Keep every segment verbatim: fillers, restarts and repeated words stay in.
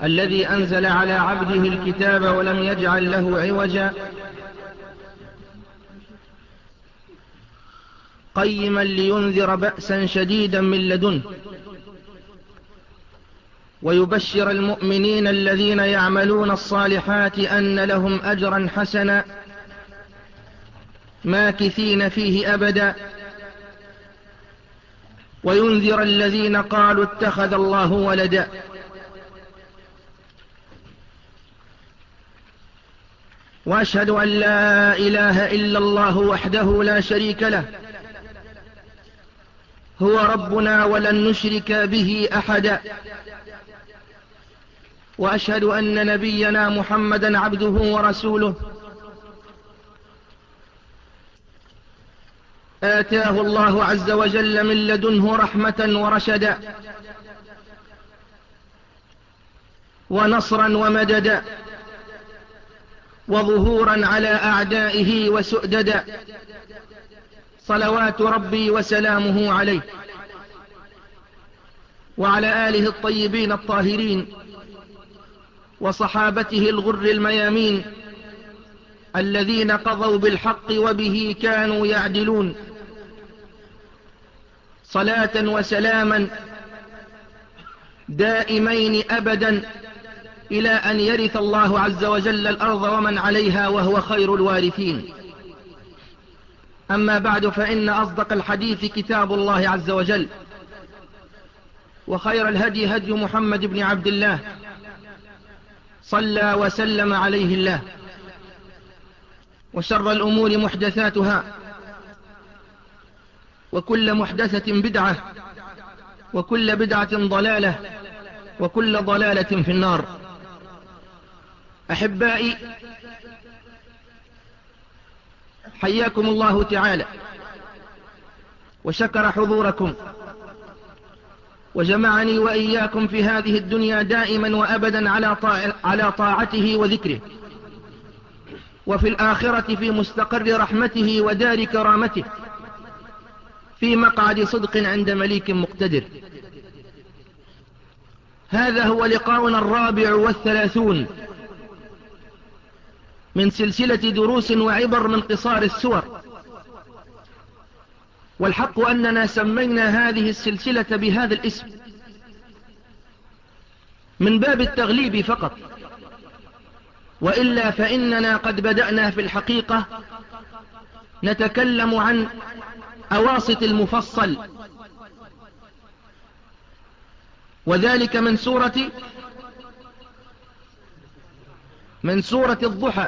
الذي أنزل على عبده الكتاب ولم يجعل له عوجا قيما لينذر بأسا شديدا من لدنه ويبشر المؤمنين الذين يعملون الصالحات أن لهم أجرا حسنا ماكثين فيه أبدا وينذر الذين قالوا اتخذ الله ولدا وأشهد أن لا إله إلا الله وحده لا شريك له هو ربنا ولن نشرك به أحدا وأشهد أن نبينا محمدا عبده ورسوله آتاه الله عز وجل من لدنه رحمة ورشدا ونصرا ومددا وظهورا على أعدائه وسؤددا صلوات ربي وسلامه عليه وعلى آله الطيبين الطاهرين وصحابته الغر الميامين الذين قضوا بالحق وبه كانوا يعدلون صلاة وسلاما دائمين أبدا إلى أن يرث الله عز وجل الأرض ومن عليها وهو خير الوارثين. أما بعد، فإن أصدق الحديث كتاب الله عز وجل، وخير الهدي هدي محمد بن عبد الله صلى وسلم عليه الله، وشر الأمور محدثاتها، وكل محدثة بدعة، وكل بدعة ضلالة، وكل ضلالة في النار. أحبائي، حياكم الله تعالى وشكر حضوركم وجمعني وإياكم في هذه الدنيا دائما وأبدا على طاع على طاعته وذكره، وفي الآخرة في مستقر رحمته ودار كرامته، في مقعد صدق عند مليك مقتدر. هذا هو لقاؤنا الرابع والثلاثون من سلسلة دروس وعبر من قصار السور، والحق أننا سمينا هذه السلسلة بهذا الاسم من باب التغليب فقط، وإلا فإننا قد بدأنا في الحقيقة نتكلم عن أواسط المفصل، وذلك من سورة من سورة الضحى.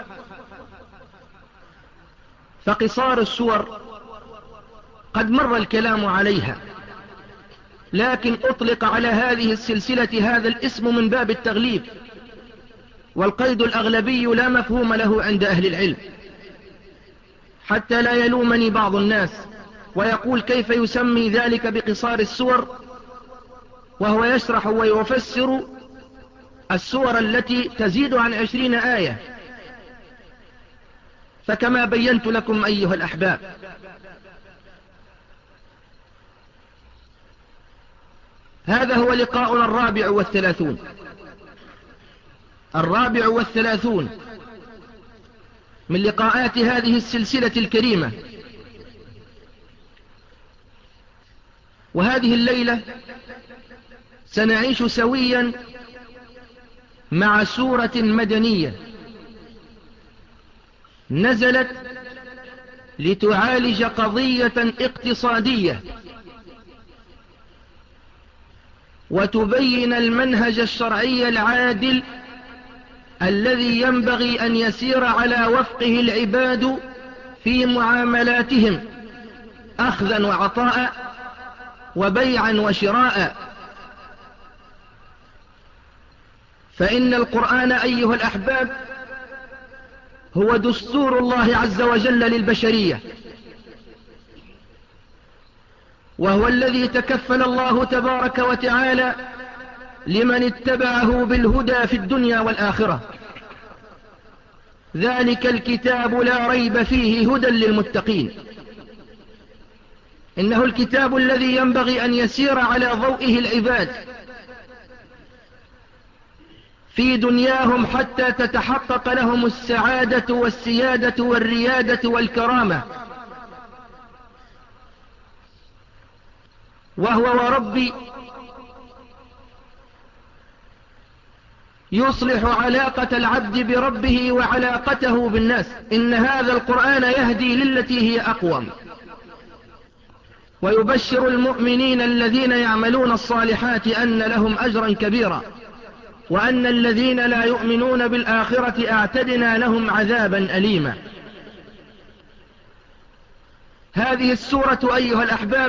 فقصار السور قد مر الكلام عليها، لكن أطلق على هذه السلسلة هذا الاسم من باب التغليب، والقيد الأغلبي لا مفهوم له عند أهل العلم، حتى لا يلومني بعض الناس ويقول كيف يسمي ذلك بقصار السور وهو يشرح ويفسر السور التي تزيد عن عشرين آية. فكما بينت لكم أيها الأحباب، هذا هو لقاؤنا الرابع والثلاثون الرابع والثلاثون من لقاءات هذه السلسلة الكريمة. وهذه الليلة سنعيش سويا مع سورة مدنية نزلت لتعالج قضية اقتصادية وتبين المنهج الشرعي العادل الذي ينبغي أن يسير على وفقه العباد في معاملاتهم أخذا وعطاء وبيعا وشراء. فإن القرآن أيها الأحباب هو دستور الله عز وجل للبشرية، وهو الذي تكفل الله تبارك وتعالى لمن اتبعه بالهدى في الدنيا والآخرة. ذلك الكتاب لا ريب فيه هدى للمتقين. إنه الكتاب الذي ينبغي أن يسير على ضوئه العباد في دنياهم حتى تتحقق لهم السعادة والسيادة والريادة والكرامة. وهو وربي يصلح علاقة العبد بربه وعلاقته بالناس. إن هذا القرآن يهدي للتي هي أقوم، ويبشر المؤمنين الذين يعملون الصالحات أن لهم أجرا كبيرا، وأن الذين لا يؤمنون بالآخرة أعتدنا لهم عذابا أليما. هذه السورة أيها الأحباب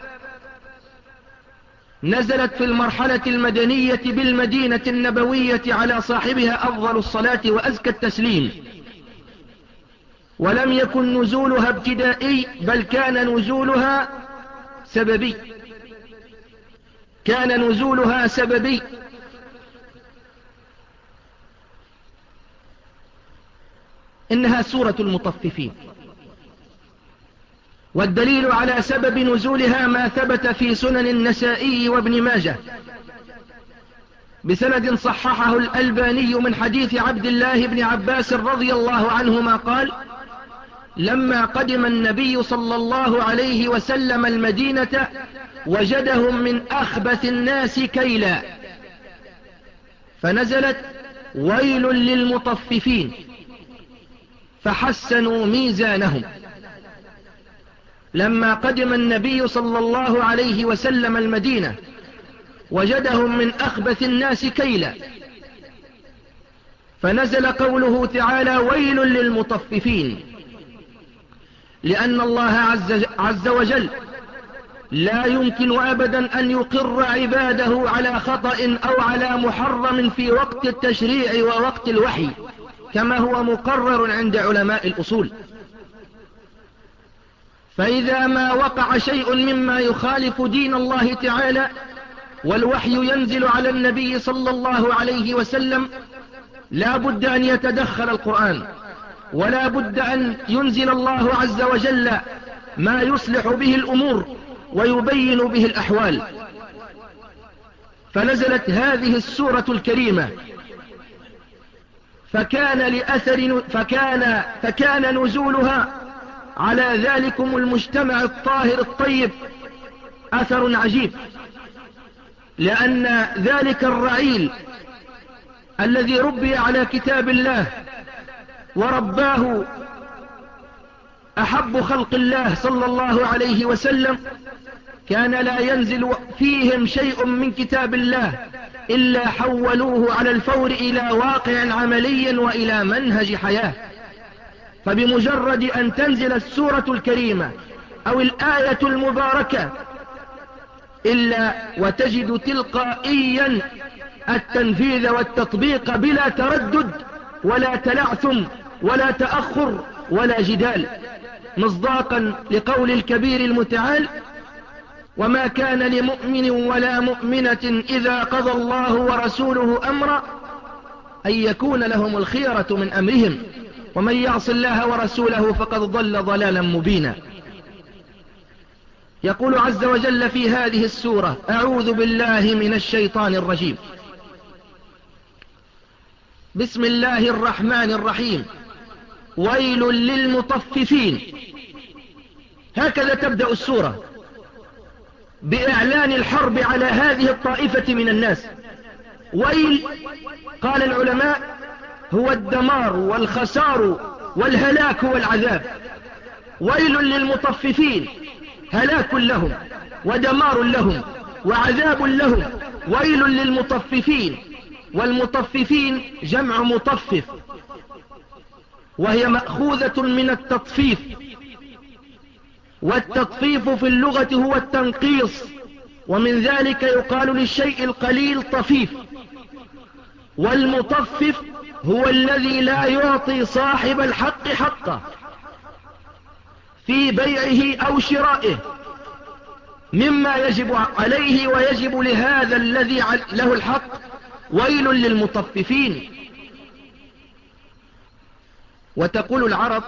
نزلت في المرحلة المدنية بالمدينة النبوية على صاحبها أفضل الصلاة وأزكى التسليم، ولم يكن نزولها ابتدائي، بل كان نزولها سببي كان نزولها سببي إنها سورة المطففين. والدليل على سبب نزولها ما ثبت في سنن النسائي وابن ماجه بسند صححه الألباني من حديث عبد الله بن عباس رضي الله عنهما قال: لما قدم النبي صلى الله عليه وسلم المدينة وجدهم من أخبث الناس كيلا، فنزلت: ويل للمطففين، فحسنوا ميزانهم. لما قدم النبي صلى الله عليه وسلم المدينة وجدهم من أخبث الناس كيلا، فنزل قوله تعالى: ويل للمطففين، لأن الله عز, عز وجل لا يمكن أبدا أن يقر عباده على خطأ أو على محرم في وقت التشريع ووقت الوحي، كما هو مقرر عند علماء الأصول. فإذا ما وقع شيء مما يخالف دين الله تعالى والوحي ينزل على النبي صلى الله عليه وسلم، لا بد أن يتدخل القرآن، ولا بد أن ينزل الله عز وجل ما يصلح به الأمور ويبين به الأحوال. فنزلت هذه السورة الكريمة، فكان لأثر فكان, فكان نزولها على ذلكم المجتمع الطاهر الطيب أثر عجيب، لأن ذلك الرعيل الذي ربي على كتاب الله ورباه أحب خلق الله صلى الله عليه وسلم، كان لا ينزل فيهم شيء من كتاب الله إلا حولوه على الفور إلى واقع عملي وإلى منهج حياة. فبمجرد أن تنزل السورة الكريمة أو الآية المباركة إلا وتجد تلقائيا التنفيذ والتطبيق بلا تردد ولا تلعثم ولا تأخر ولا جدال، مصداقا لقول الكبير المتعال: وما كان لمؤمن ولا مؤمنة إذا قضى الله ورسوله أمرا أن يكون لهم الخيرة من أمرهم ومن يعص الله ورسوله فقد ضل ضلالا مبينا. يقول عز وجل في هذه السورة: أعوذ بالله من الشيطان الرجيم، بسم الله الرحمن الرحيم، ويل للمطففين. هكذا تبدأ السورة، بإعلان الحرب على هذه الطائفة من الناس. ويل، قال العلماء، هو الدمار والخسار والهلاك والعذاب. ويل للمطففين، هلاك لهم ودمار لهم وعذاب لهم. ويل للمطففين، والمطففين جمع مطفف، وهي مأخوذة من التطفيف، والتطفيف في اللغة هو التنقيص، ومن ذلك يقال للشيء القليل طفيف. والمطفف هو الذي لا يعطي صاحب الحق حقه في بيعه أو شرائه مما يجب عليه ويجب لهذا الذي له الحق. ويل للمطففين. وتقول العرب: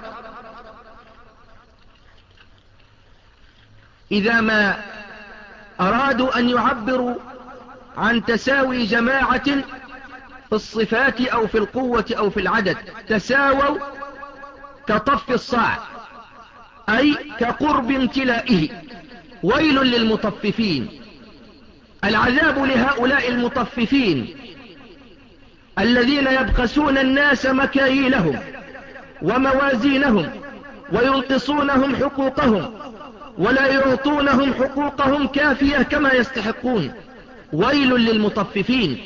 إذا ما أرادوا أن يعبروا عن تساوي جماعة في الصفات أو في القوة أو في العدد تساووا كطف الصاع، أي كقرب امتلائه. ويل للمطففين. العذاب لهؤلاء المطففين الذين يبخسون الناس مكاييلهم وموازينهم وينقصونهم حقوقهم ولا يعطونهم حقوقهم كافية كما يستحقون. ويل للمطففين.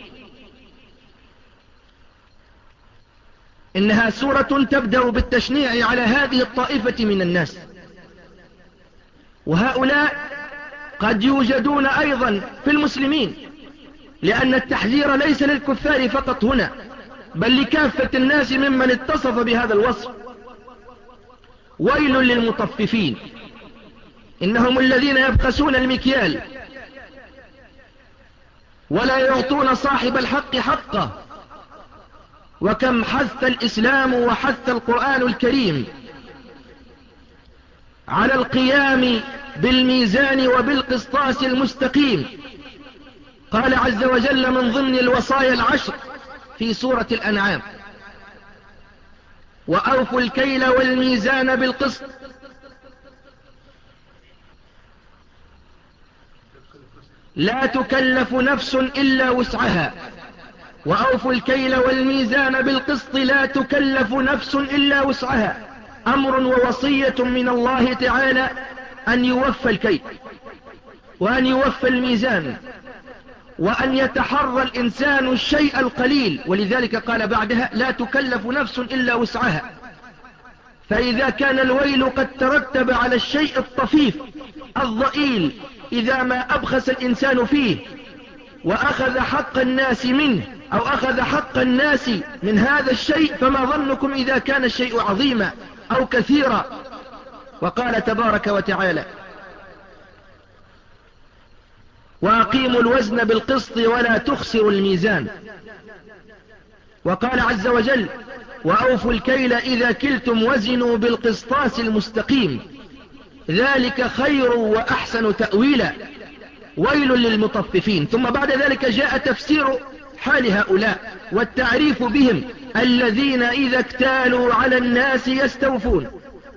إنها سورة تبدأ بالتشنيع على هذه الطائفة من الناس، وهؤلاء قد يوجدون أيضا في المسلمين، لأن التحذير ليس للكفار فقط هنا، بل لكافة الناس ممن اتصف بهذا الوصف. ويل للمطففين. إنهم الذين يبخسون المكيال ولا يعطون صاحب الحق حقه. وكم حث الإسلام وحث القرآن الكريم على القيام بالميزان وبالقسطاس المستقيم. قال عز وجل من ضمن الوصايا العشر في سورة الأنعام: وأوفوا الكيل والميزان بالقسط لا تكلف نفس إلا وسعها. وأوفوا الكيل والميزان بالقسط لا تكلف نفس إلا وسعها. أمر ووصية من الله تعالى أن يوفى الكيل وأن يوفى الميزان وأن يتحرى الإنسان الشيء القليل، ولذلك قال بعدها لا تكلف نفس إلا وسعها. فإذا كان الويل قد ترتب على الشيء الطفيف الضئيل إذا ما أبخس الإنسان فيه وأخذ حق الناس منه أو أخذ حق الناس من هذا الشيء، فما ظنكم إذا كان الشيء عظيما أو كثيرا. وقال تبارك وتعالى: وأقيموا الوزن بالقسط ولا تخسروا الميزان. وقال عز وجل: وأوفوا الكيل إذا كلتم وزنوا بالقسطاس المستقيم ذلك خير وأحسن تأويلا. ويل للمطففين. ثم بعد ذلك جاء تفسير حال هؤلاء والتعريف بهم: الذين إذا اكتالوا على الناس يستوفون،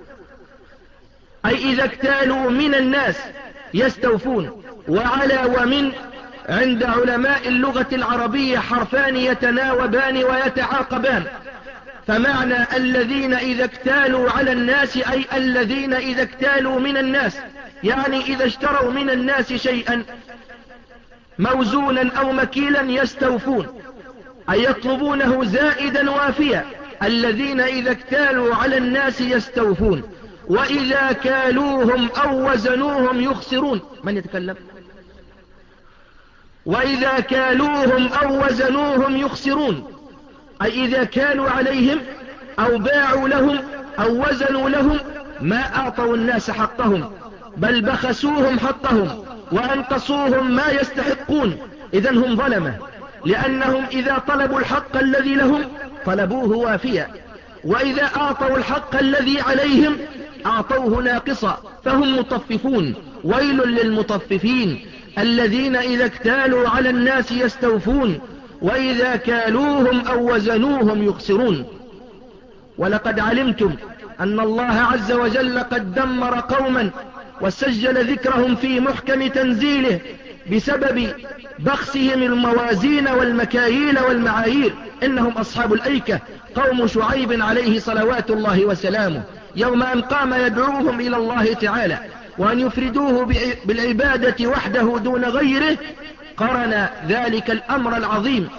أي إذا اكتالوا من الناس يستوفون. وعلى ومن عند علماء اللغة العربية حرفان يتناوبان ويتعاقبان، فمعنى الذين إذا اكتالوا على الناس أي الذين إذا اكتالوا من الناس، يعني إذا اشتروا من الناس شيئا موزونا أو مكيلا يستوفون، أي يطلبونه زائدا وافيا. الذين إذا اكتالوا على الناس يستوفون وإذا كالوهم أو وزنوهم يخسرون. من يتكلم؟ وإذا كالوهم أو وزنوهم يخسرون، أي إذا كالوا عليهم أو باعوا لهم أو وزنوا لهم ما أعطوا الناس حقهم، بل بخسوهم حقهم وأنقصوهم ما يستحقون. إذن هم ظلمة، لأنهم إذا طلبوا الحق الذي لهم طلبوه وافيا، وإذا أعطوا الحق الذي عليهم أعطوه ناقصا، فهم مطففون. ويل للمطففين الذين إذا اكتالوا على الناس يستوفون وإذا كالوهم أو وزنوهم يخسرون. ولقد علمتم أن الله عز وجل قد دمر قوما وسجل ذكرهم في محكم تنزيله بسبب بخسهم الموازين والمكاييل والمعايير. إنهم أصحاب الأيكة قوم شعيب عليه صلوات الله وسلامه، يوم أن قام يدعوهم إلى الله تعالى وأن يفردوه بالعبادة وحده دون غيره، قرن ذلك الأمر العظيم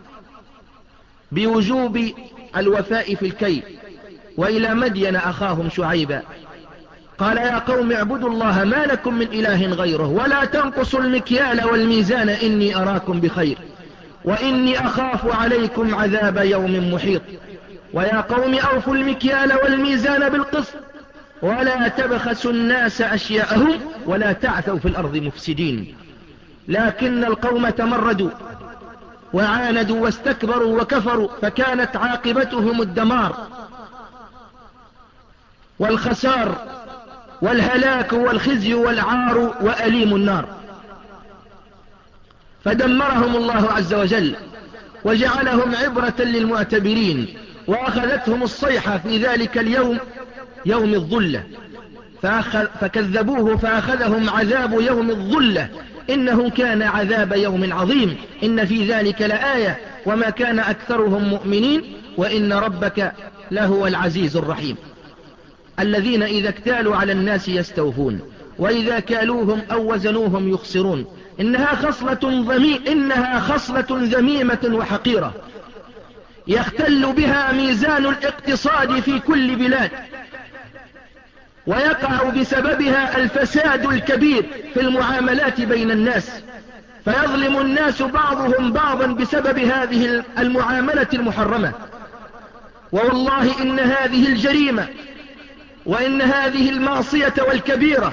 بوجوب الوفاء في الكيل. وإلى مدين أخاهم شعيبا قال يا قوم اعبدوا الله ما لكم من إله غيره ولا تنقصوا المكيال والميزان إني أراكم بخير وإني أخاف عليكم عذاب يوم محيط. ويا قوم أوفوا المكيال والميزان بالقسط ولا تبخسوا الناس أشياءهم ولا تعثوا في الأرض مفسدين. لكن القوم تمردوا وعاندوا واستكبروا وكفروا فكانت عاقبتهم الدمار والخسار والهلاك والخزي والعار وأليم النار. فدمرهم الله عز وجل وجعلهم عبرة للمعتبرين، وأخذتهم الصيحة في ذلك اليوم يوم الظلة فأخذ فكذبوه فأخذهم عذاب يوم الظلة، إنه كان عذاب يوم عظيم، إن في ذلك لآية وما كان أكثرهم مؤمنين وإن ربك لهو العزيز الرحيم. الذين إذا اكتالوا على الناس يستوفون وإذا كالوهم أو وزنوهم يخسرون. إنها خصلة ذمي إنها خصلة ذميمة وحقيرة يختل بها ميزان الاقتصاد في كل بلاد، ويقع بسببها الفساد الكبير في المعاملات بين الناس، فيظلم الناس بعضهم بعضا بسبب هذه المعاملة المحرمة. والله إن هذه الجريمة وإن هذه المعصية والكبيرة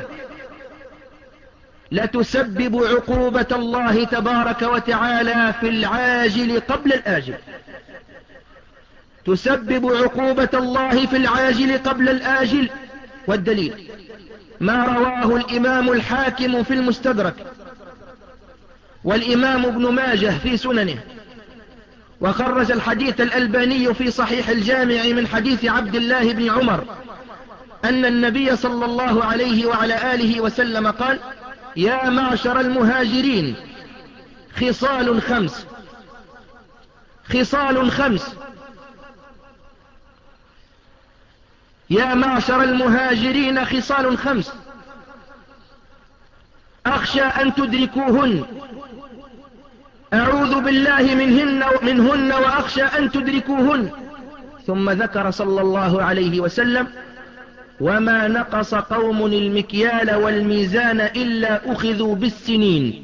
لتسبب عقوبة الله تبارك وتعالى في العاجل قبل الآجل، تسبب عقوبة الله في العاجل قبل الآجل. والدليل ما رواه الإمام الحاكم في المستدرك والإمام ابن ماجه في سننه، وخرج الحديث الألباني في صحيح الجامع من حديث عبد الله بن عمر أن النبي صلى الله عليه وعلى آله وسلم قال: يا معشر المهاجرين خصال خمس خصال خمس يا معشر المهاجرين خصال خمس أخشى أن تدركوهن، أعوذ بالله منهن, منهن وأخشى أن تدركوهن. ثم ذكر صلى الله عليه وسلم: وما نقص قوم المكيال والميزان إلا أخذوا بالسنين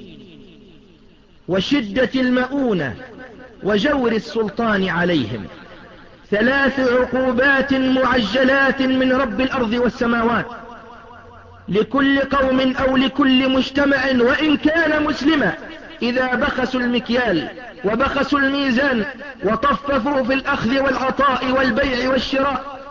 وشدة المؤونة وجور السلطان عليهم. ثلاث عقوبات معجلات من رب الأرض والسماوات لكل قوم أو لكل مجتمع وإن كان مسلما إذا بخسوا المكيال وبخسوا الميزان وطففوا في الأخذ والعطاء والبيع والشراء.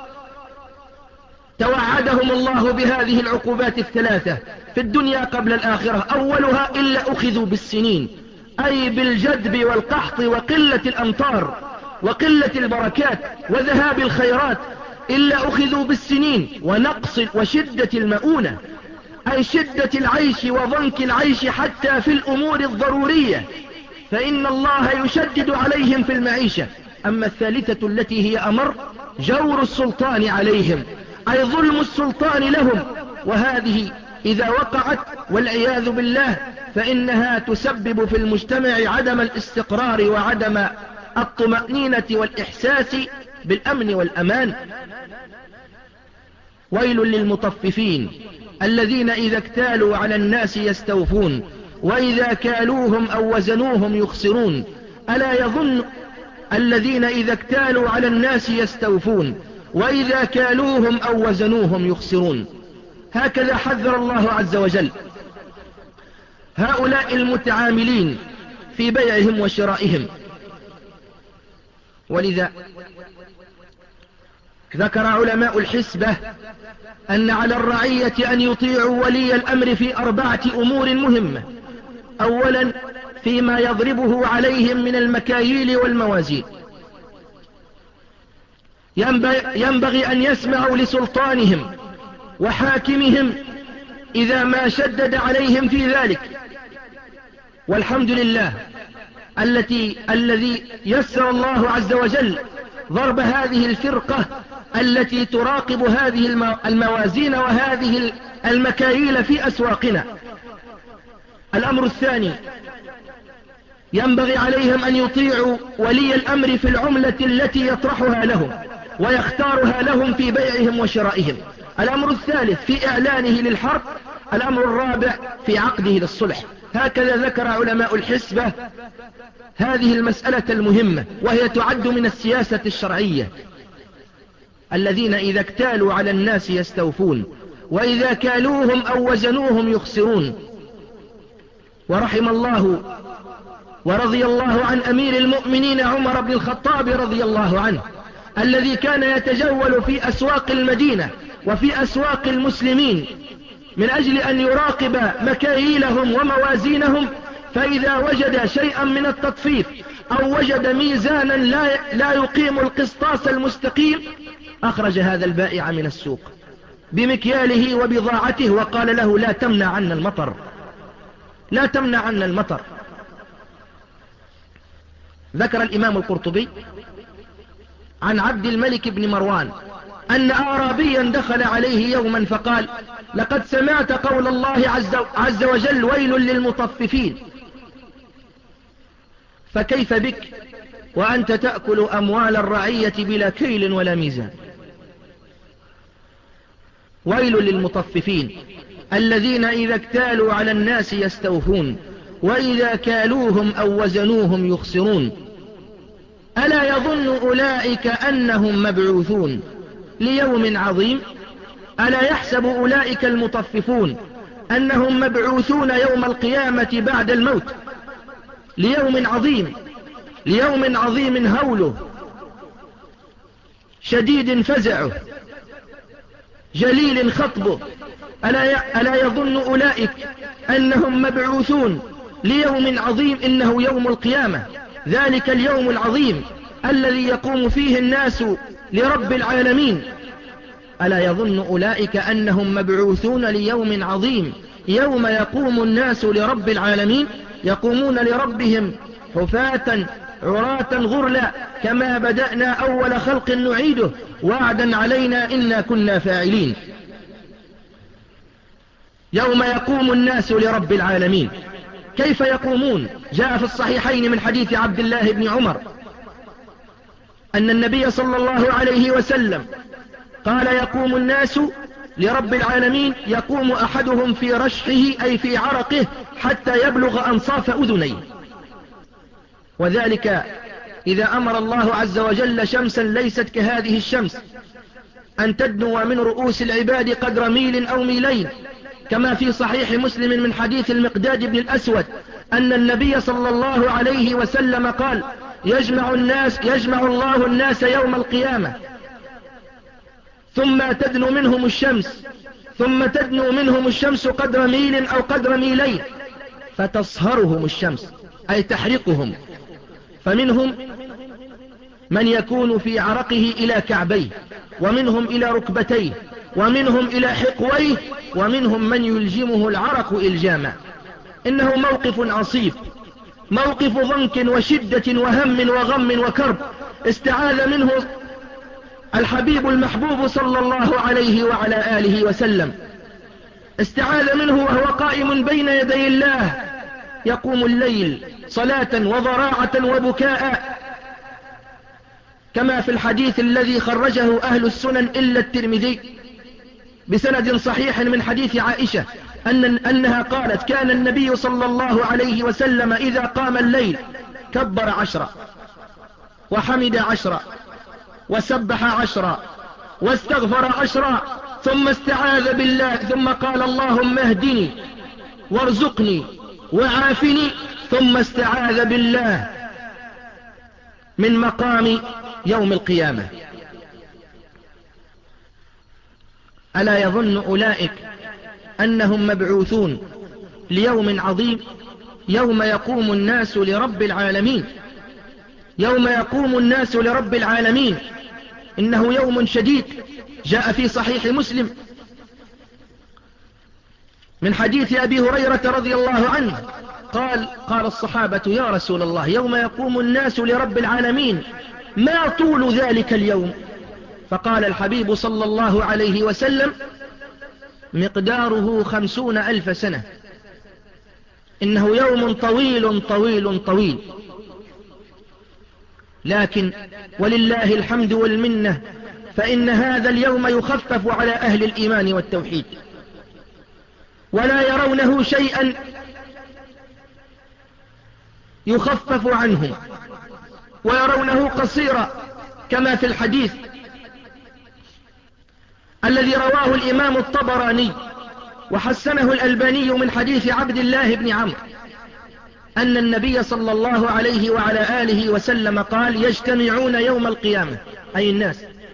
توعدهم الله بهذه العقوبات الثلاثة في الدنيا قبل الآخرة. أولها إلا أخذوا بالسنين، أي بالجدب والقحط وقلة الأمطار وقلة البركات وذهاب الخيرات. إلا أخذوا بالسنين ونقص وشدة المؤونة، أي شدة العيش وضنك العيش حتى في الأمور الضرورية، فإن الله يشدد عليهم في المعيشة. أما الثالثة التي هي أمر، جور السلطان عليهم، أي ظلم السلطان لهم، وهذه إذا وقعت والعياذ بالله فإنها تسبب في المجتمع عدم الاستقرار وعدم الطمأنينة والإحساس بالأمن والأمان. ويل للمطففين الذين إذا اكتالوا على الناس يستوفون وإذا كالوهم أو وزنوهم يخسرون. ألا يظن الذين إذا اكتالوا على الناس يستوفون وإذا كالوهم أو وزنوهم يخسرون. هكذا حذر الله عز وجل هؤلاء المتعاملين في بيعهم وشرائهم. ولذا ذكر علماء الحسبة أن على الرعية أن يطيعوا ولي الأمر في أربعة أمور مهمة. أولا فيما يضربه عليهم من المكاييل والموازين، ينبغي أن يسمعوا لسلطانهم وحاكمهم إذا ما شدد عليهم في ذلك. والحمد لله التي الذي يسر الله عز وجل ضرب هذه الفرقة التي تراقب هذه الموازين وهذه المكاييل في أسواقنا. الأمر الثاني ينبغي عليهم أن يطيعوا ولي الأمر في العملة التي يطرحها لهم ويختارها لهم في بيعهم وشرائهم. الأمر الثالث في إعلانه للحرب. الأمر الرابع في عقده للصلح. هكذا ذكر علماء الحسبة هذه المسألة المهمة، وهي تعد من السياسة الشرعية. الذين إذا اكتالوا على الناس يستوفون وإذا كالوهم أو وزنوهم يخسرون. ورحم الله ورضي الله عن أمير المؤمنين عمر بن الخطاب رضي الله عنه، الذي كان يتجول في أسواق المدينة وفي أسواق المسلمين من أجل أن يراقب مكاييلهم وموازينهم، فإذا وجد شيئا من التطفيف أو وجد ميزانا لا, لا يقيم القسطاس المستقيم أخرج هذا البائع من السوق بمكياله وبضاعته وقال له لا تمنع عنا المطر، لا تمنع عنا المطر. ذكر الإمام القرطبي عن عبد الملك بن مروان أن أعرابيا دخل عليه يوما فقال لقد سمعت قول الله عز, عز وجل ويل للمطففين، فكيف بك وأنت تأكل أموال الرعية بلا كيل ولا ميزان؟ ويل للمطففين الذين إذا اكتالوا على الناس يستوفون وإذا كالوهم أو وزنوهم يخسرون. ألا يظن أولئك أنهم مبعوثون ليوم عظيم؟ ألا يحسب أولئك المطففون أنهم مبعوثون يوم القيامة بعد الموت ليوم عظيم، ليوم عظيم هوله شديد فزعه جليل خطبه. ألا, ألا يظن أولئك أنهم مبعوثون ليوم عظيم؟ إنه يوم القيامة، ذلك اليوم العظيم الذي يقوم فيه الناس لرب العالمين. ألا يظن أولئك أنهم مبعوثون ليوم عظيم يوم يقوم الناس لرب العالمين، يقومون لربهم حفاة عراة غرلا كما بدأنا أول خلق نعيده وعدا علينا إنا كنا فاعلين. يوم يقوم الناس لرب العالمين. كيف يقومون؟ جاء في الصحيحين من حديث عبد الله بن عمر أن النبي صلى الله عليه وسلم قال يقوم الناس لرب العالمين يقوم أحدهم في رشحه أي في عرقه حتى يبلغ أنصاف أذنيه، وذلك إذا أمر الله عز وجل شمسا ليست كهذه الشمس أن تدنو من رؤوس العباد قدر ميل أو ميلين، كما في صحيح مسلم من حديث المقداد بن الأسود أن النبي صلى الله عليه وسلم قال يجمع الناس يجمع الله الناس يوم القيامة ثم تدنو منهم الشمس ثم تدنو منهم الشمس قدر ميل أو قدر ميلين فتصهرهم الشمس أي تحرقهم، فمنهم من يكون في عرقه إلى كعبيه ومنهم إلى ركبتيه ومنهم إلى حقويه ومنهم من يلجمه العرق إلجاما. إنه موقف عصيب، موقف ضنك وشدة وهم وغم وكرب استعاذ منه الحبيب المحبوب صلى الله عليه وعلى آله وسلم، استعاذ منه وهو قائم بين يدي الله يقوم الليل صلاة وضراعة وبكاء، كما في الحديث الذي خرجه أهل السنن إلا الترمذي بسند صحيح من حديث عائشة أن أنها قالت كان النبي صلى الله عليه وسلم إذا قام الليل كبر عشرا وحمد عشرا وسبح عشرا واستغفر عشرا ثم استعاذ بالله ثم قال اللهم اهدني وارزقني وعافني ثم استعاذ بالله من مقام يوم القيامة. ألا يظن أولئك أنهم مبعوثون ليوم عظيم يوم يقوم الناس لرب العالمين، يوم يقوم الناس لرب العالمين. إنه يوم شديد. جاء في صحيح مسلم من حديث أبي هريرة رضي الله عنه قال قال الصحابة يا رسول الله يوم يقوم الناس لرب العالمين ما طول ذلك اليوم؟ فقال الحبيب صلى الله عليه وسلم مقداره خمسون ألف سنة. إنه يوم طويل طويل طويل، لكن ولله الحمد والمنة فإن هذا اليوم يخفف على أهل الإيمان والتوحيد ولا يرونه شيئا يخفف عنهم ويرونه قصيرا، كما في الحديث الذي رواه الإمام الطبراني وحسنه الألباني من حديث عبد الله بن عمرو أن النبي صلى الله عليه وعلى آله وسلم قال يجتمعون يوم القيامة أي الناس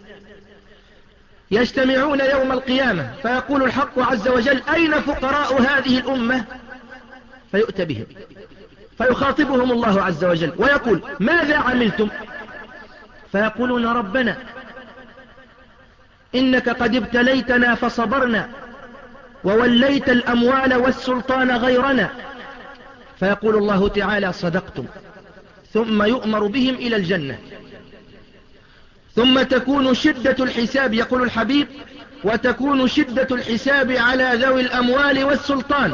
يجتمعون يوم القيامة فيقول الحق عز وجل أين فقراء هذه الأمة؟ فيؤتى بهم فيخاطبهم الله عز وجل ويقول ماذا عملتم؟ فيقولون ربنا إنك قد ابتليتنا فصبرنا ووليت الأموال والسلطان غيرنا. فيقول الله تعالى صدقتم، ثم يؤمر بهم إلى الجنة. ثم تكون شدة الحساب، يقول الحبيب، وتكون شدة الحساب على ذوي الأموال والسلطان،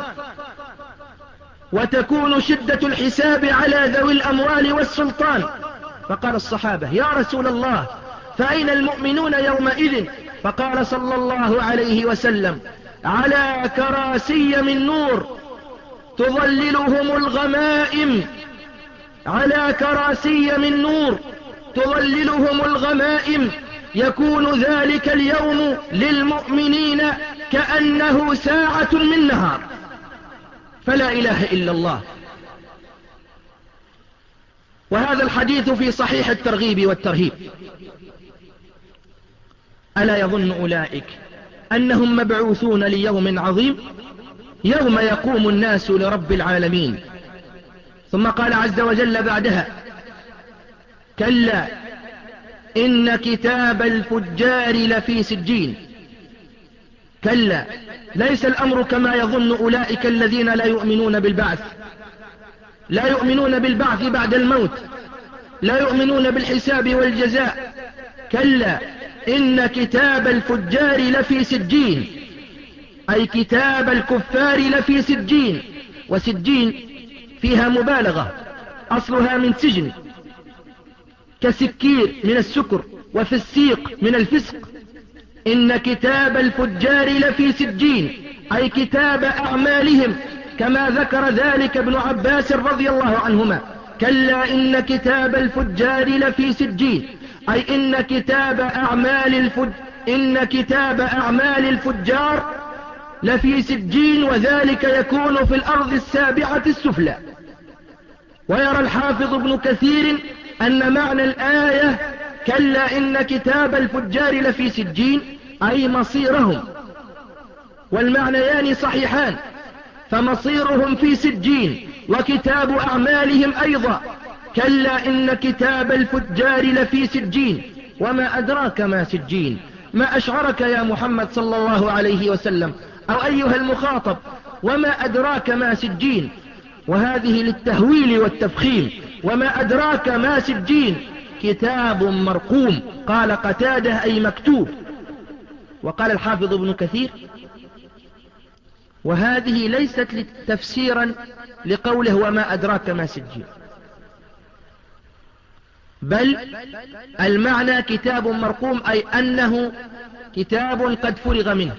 وتكون شدة الحساب على ذوي الأموال والسلطان. فقال الصحابة يا رسول الله فأين المؤمنون يومئذ؟ فقال صلى الله عليه وسلم على كراسي من نور تظللهم الغمائم، على كراسي من نور تظللهم الغمائم، يكون ذلك اليوم للمؤمنين كأنه ساعة من نهار. فلا إله إلا الله. وهذا الحديث في صحيح الترغيب والترهيب. ألا يظن أولئك أنهم مبعوثون ليوم عظيم يوم يقوم الناس لرب العالمين؟ ثم قال عز وجل بعدها كلا إن كتاب الفجار لفي سجين. كلا، ليس الأمر كما يظن أولئك الذين لا يؤمنون بالبعث، لا يؤمنون بالبعث بعد الموت، لا يؤمنون بالحساب والجزاء. كلا إن كتاب الفجار لفي سجين، أي كتاب الكفار لفي سجين. وسجين فيها مبالغة، أصلها من سجن، كسكير من السكر، وفي السيق من الفسق. إن كتاب الفجار لفي سجين، أي كتاب أعمالهم، كما ذكر ذلك ابن عباس رضي الله عنهما. كلا إن كتاب الفجار لفي سجين، أي إن كتاب أعمال الفج إن كتاب أعمال الفجار لفي سجين، وذلك يكون في الأرض السابعة السفلى. ويرى الحافظ ابن كثير أن معنى الآية كلا إن كتاب الفجار لفي سجين أي مصيرهم، والمعنيان صحيحان، فمصيرهم في سجين وكتاب أعمالهم أيضا. كلا إن كتاب الفجار لفي سجين. وما أدراك ما سجين؟ ما أشعرك يا محمد صلى الله عليه وسلم أو أيها المخاطب، وما أدراك ما سجين؟ وهذه للتهويل والتفخيم. وما أدراك ما سجين؟ كتاب مرقوم. قال قتادة أي مكتوب. وقال الحافظ ابن كثير وهذه ليست تفسيرا لقوله وما أدراك ما سجين، بل المعنى كتاب مرقوم، أي أنه كتاب قد فرغ منه،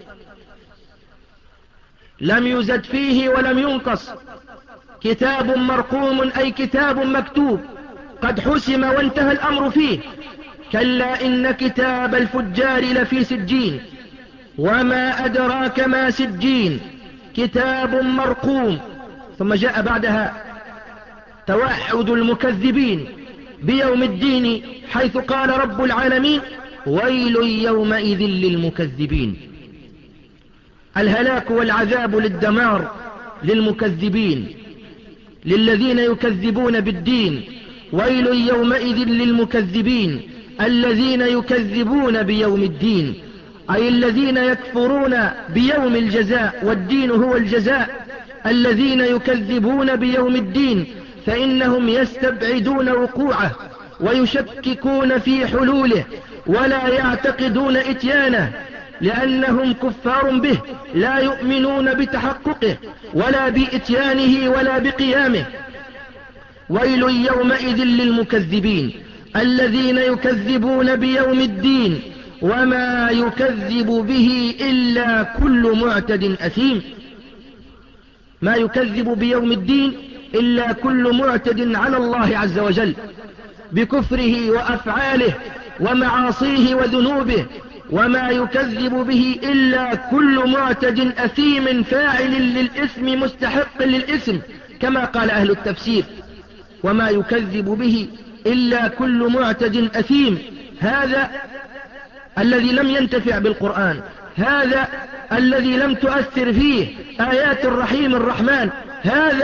لم يزد فيه ولم ينقص. كتاب مرقوم أي كتاب مكتوب قد حسم وانتهى الأمر فيه. كلا إن كتاب الفجار لفي سجين. وما أدراك ما سجين؟ كتاب مرقوم. ثم جاء بعدها توعد المكذبين بيوم الدين، حيث قال رب العالمين ويل يومئذ للمكذبين. الهلاك والعذاب للدمار للمكذبين، للذين يكذبون بالدين. ويل يومئذ للمكذبين الذين يكذبون بيوم الدين، أي الذين يكفرون بيوم الجزاء، والدين هو الجزاء. الذين يكذبون بيوم الدين فإنهم يستبعدون وقوعه ويشككون في حلوله ولا يعتقدون إتيانه، لأنهم كفار به لا يؤمنون بتحققه ولا بإتيانه ولا بقيامه. ويل يومئذ للمكذبين الذين يكذبون بيوم الدين وما يكذب به إلا كل معتد أثيم. ما يكذب بيوم الدين إلا كل معتد على الله عز وجل بكفره وأفعاله ومعاصيه وذنوبه. وما يكذب به إلا كل معتد أثيم فاعل للإثم مستحق للإثم، كما قال أهل التفسير. وما يكذب به إلا كل معتد أثيم، هذا الذي لم ينتفع بالقرآن، هذا الذي لم تؤثر فيه آيات الرحيم الرحمن، هذا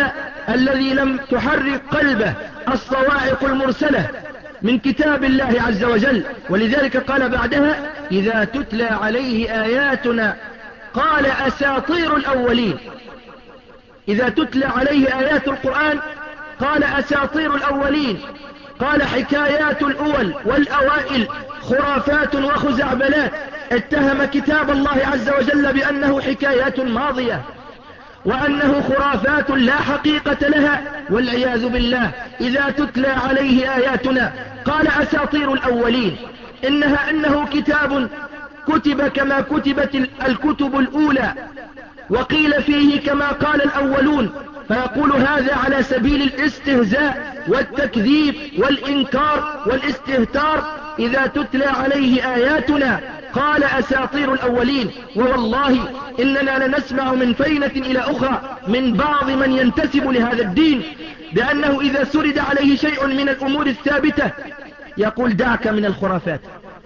الذي لم تحرك قلبه الصواعق المرسلة من كتاب الله عز وجل. ولذلك قال بعدها: إذا تتلى عليه آياتنا قال أساطير الأولين. إذا تتلى عليه آيات القرآن قال أساطير الأولين، قال حكايات الأول والأوائل، خرافات وخزعبلات. اتهم كتاب الله عز وجل بأنه حكايات ماضية، وأنه خرافات لا حقيقة لها، والعياذ بالله. إذا تتلى عليه آياتنا قال أساطير الأولين، إنها إنه كتاب كتب كما كتبت الكتب الأولى، وقيل فيه كما قال الأولون، فيقول هذا على سبيل الاستهزاء والتكذيب والإنكار والاستهتار. إذا تتلى عليه آياتنا قال أساطير الأولين. ووالله إننا لنسمع من فينة إلى أخرى من بعض من ينتسب لهذا الدين بأنه إذا سرد عليه شيء من الأمور الثابتة يقول دعك من الخرافات.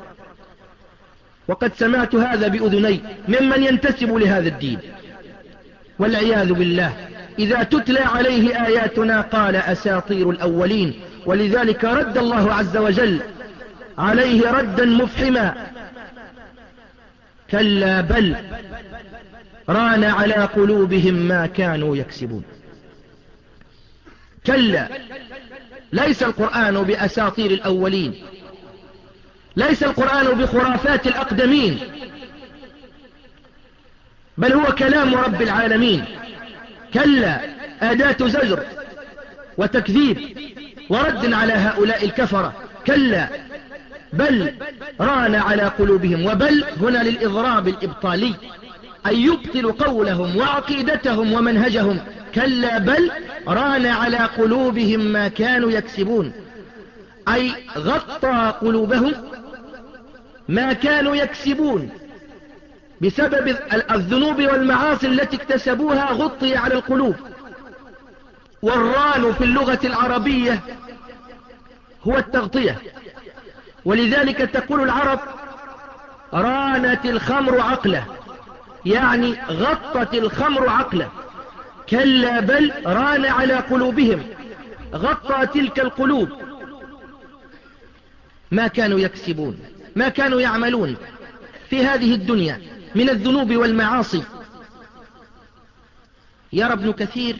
وقد سمعت هذا بأذني ممن ينتسب لهذا الدين، والعياذ بالله. إذا تتلى عليه آياتنا قال أساطير الأولين. ولذلك رد الله عز وجل عليه ردا مفحما: كلا بل ران على قلوبهم ما كانوا يكسبون. كلا، ليس القرآن بأساطير الأولين، ليس القرآن بخرافات الأقدمين، بل هو كلام رب العالمين. كلا، أداة زجر وتكذيب ورد على هؤلاء الكفرة. كلا بل ران على قلوبهم، وبل هنا للإضراب الإبطالي، أي يبطل قولهم وعقيدتهم ومنهجهم. كلا بل ران على قلوبهم ما كانوا يكسبون، أي غطى قلوبهم ما كانوا يكسبون بسبب الذنوب والمعاصي التي اكتسبوها، غطي على القلوب. والران في اللغة العربية هو التغطية، ولذلك تقول العرب: رانت الخمر عقله، يعني غطت الخمر عقله. كلا بل ران على قلوبهم، غطى تلك القلوب ما كانوا يكسبون، ما كانوا يعملون في هذه الدنيا من الذنوب والمعاصي. يرى ابن كثير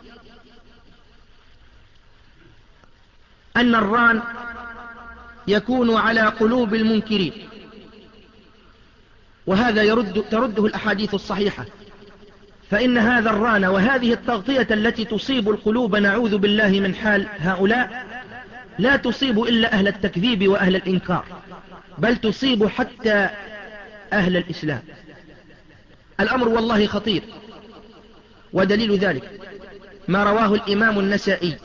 أن الران يكون على قلوب المنكرين، وهذا يرد ترده الأحاديث الصحيحة، فإن هذا الران وهذه التغطية التي تصيب القلوب، نعوذ بالله من حال هؤلاء، لا تصيب إلا أهل التكذيب وأهل الإنكار، بل تصيب حتى أهل الإسلام. الأمر والله خطير، ودليل ذلك ما رواه الإمام النسائي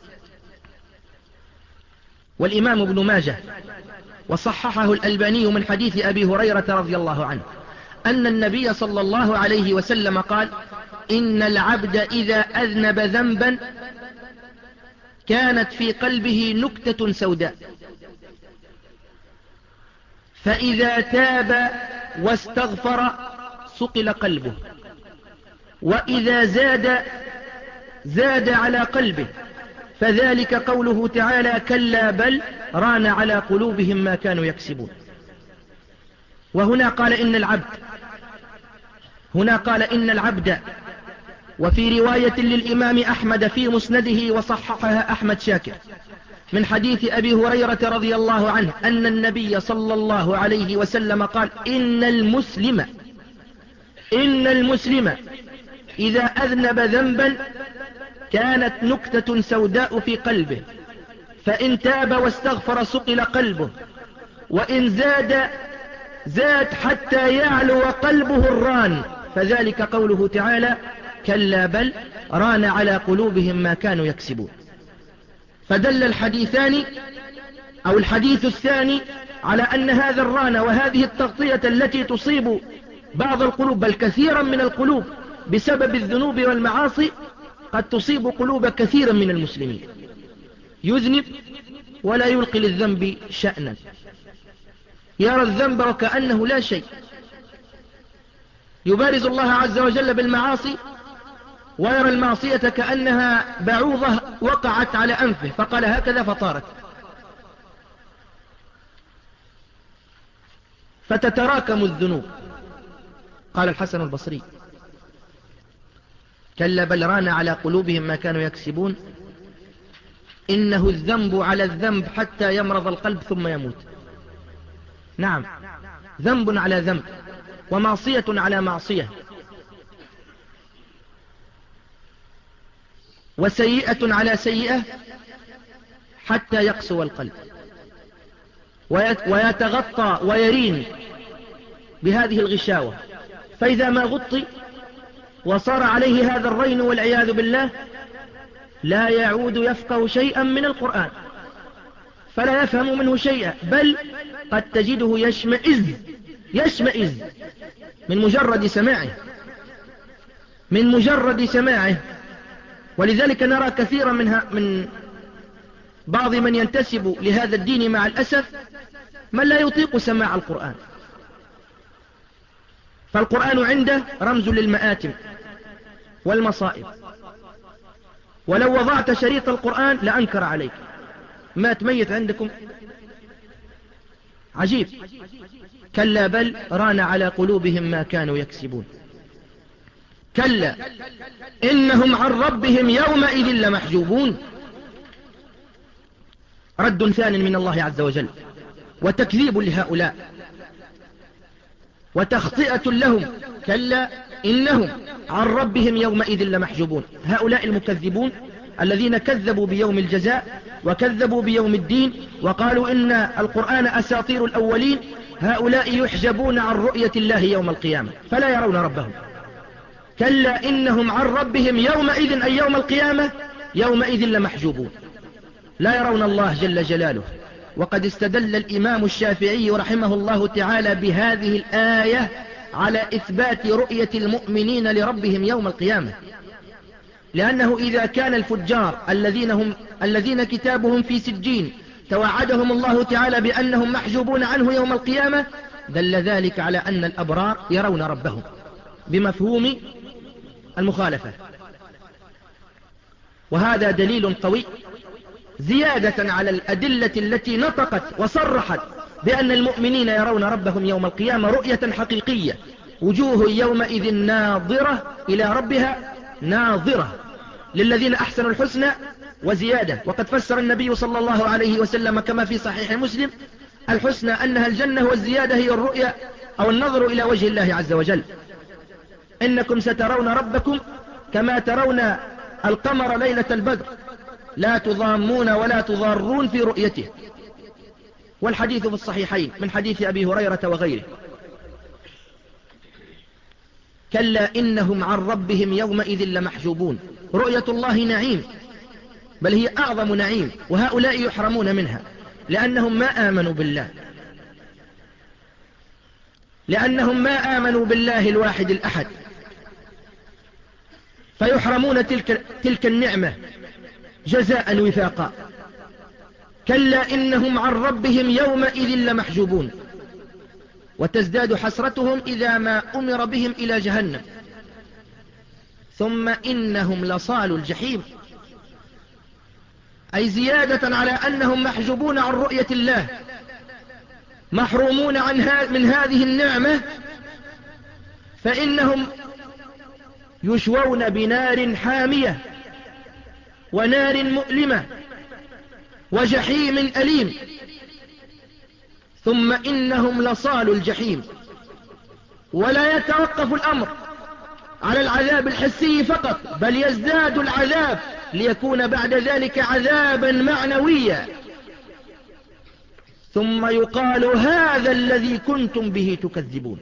والإمام ابن ماجه وصححه الألباني من حديث أبي هريرة رضي الله عنه أن النبي صلى الله عليه وسلم قال: إن العبد إذا أذنب ذنبا كانت في قلبه نكتة سوداء، فإذا تاب واستغفر صقل قلبه، وإذا زاد زاد على قلبه، فذلك قوله تعالى: كلا بل ران على قلوبهم ما كانوا يكسبون. وهنا قال إن العبد هنا قال إن العبد وفي رواية للإمام أحمد في مسنده وصححها أحمد شاكر من حديث أبي هريرة رضي الله عنه أن النبي صلى الله عليه وسلم قال: إن المسلم إن المسلم إذا أذنب ذنبا كانت نكتة سوداء في قلبه، فإن تاب واستغفر صقل قلبه، وإن زاد زاد حتى يعلو قلبه الران، فذلك قوله تعالى: كلا بل ران على قلوبهم ما كانوا يكسبون. فدل الحديثان أو الحديث الثاني على أن هذا الران وهذه التغطية التي تصيب بعض القلوب بل كثيرا من القلوب بسبب الذنوب والمعاصي قد تصيب قلوب كثيرا من المسلمين، يذنب ولا يلقي للذنب شأنا، يرى الذنب وكأنه لا شيء، يبارز الله عز وجل بالمعاصي ويرى المعصية كأنها بعوضة وقعت على أنفه فقال هكذا فطارت، فتتراكم الذنوب. قال الحسن البصري كلا بل ران على قلوبهم ما كانوا يكسبون، إنه الذنب على الذنب حتى يمرض القلب ثم يموت. نعم، ذنب على ذنب ومعصية على معصية وسيئة على سيئة حتى يقسو القلب ويتغطى ويرين بهذه الغشاوة، فإذا ما غطي وصار عليه هذا الرين والعياذ بالله لا يعود يفقه شيئا من القرآن، فلا يفهم منه شيئا، بل قد تجده يشمئز يشمئز من مجرد سماعه من مجرد سماعه ولذلك نرى كثيرا منها من بعض من ينتسب لهذا الدين مع الأسف من لا يطيق سماع القرآن، فالقرآن عنده رمز للمآتم والمصائب، ولو وضعت شريط القرآن لأنكر عليك. مات ميت عندكم؟ عجيب. كلا بل ران على قلوبهم ما كانوا يكسبون. كلا إنهم عن ربهم يومئذ لمحجوبون. رد ثان من الله عز وجل وتكذيب لهؤلاء وتخطئة لهم. كلا إنهم عن ربهم يومئذ لمحجوبون. هؤلاء المكذبون الذين كذبوا بيوم الجزاء وكذبوا بيوم الدين وقالوا إن القرآن أساطير الأولين، هؤلاء يحجبون عن رؤية الله يوم القيامة فلا يرون ربهم. كلا إنهم عن ربهم يومئذ أي يوم القيامة يومئذ لمحجوبون، لا يرون الله جل جلاله. وقد استدل الإمام الشافعي رحمه الله تعالى بهذه الآية على إثبات رؤية المؤمنين لربهم يوم القيامة، لأنه إذا كان الفجار الذين هم الذين كتابهم في سجين توعدهم الله تعالى بأنهم محجوبون عنه يوم القيامة، دل ذلك على أن الأبرار يرون ربهم بمفهوم المخالفة، وهذا دليل قوي زيادة على الأدلة التي نطقت وصرحت بأن المؤمنين يرون ربهم يوم القيامة رؤية حقيقية. وجوه يومئذ ناظرة إلى ربها ناظرة، للذين أحسنوا الحسنى وزيادة. وقد فسر النبي صلى الله عليه وسلم كما في صحيح مسلم الحسنى أنها الجنة، والزيادة هي الرؤية أو النظر إلى وجه الله عز وجل. إنكم سترون ربكم كما ترون القمر ليلة البدر لا تضامون ولا تضارون في رؤيته، والحديث في الصحيحين من حديث أبي هريرة وغيره. كلا إنهم عن ربهم يومئذ لمحجوبون. رؤية الله نعيم، بل هي أعظم نعيم، وهؤلاء يحرمون منها لأنهم ما آمنوا بالله لأنهم ما آمنوا بالله الواحد الأحد، فيحرمون تلك, تلك النعمة جزاء وفاقا. كلا إنهم عن ربهم يومئذ لمحجوبون. وتزداد حسرتهم إذا ما أمر بهم إلى جهنم، ثم إنهم لصالوا الجحيم، أي زيادة على أنهم محجوبون عن رؤية الله، محرومون عن من هذه النعمة، فإنهم يشوون بنار حامية ونار مؤلمة وجحيم أليم، ثم إنهم لصالوا الجحيم. ولا يتوقف الأمر على العذاب الحسي فقط، بل يزداد العذاب ليكون بعد ذلك عذابا معنويا، ثم يقال هذا الذي كنتم به تكذبون.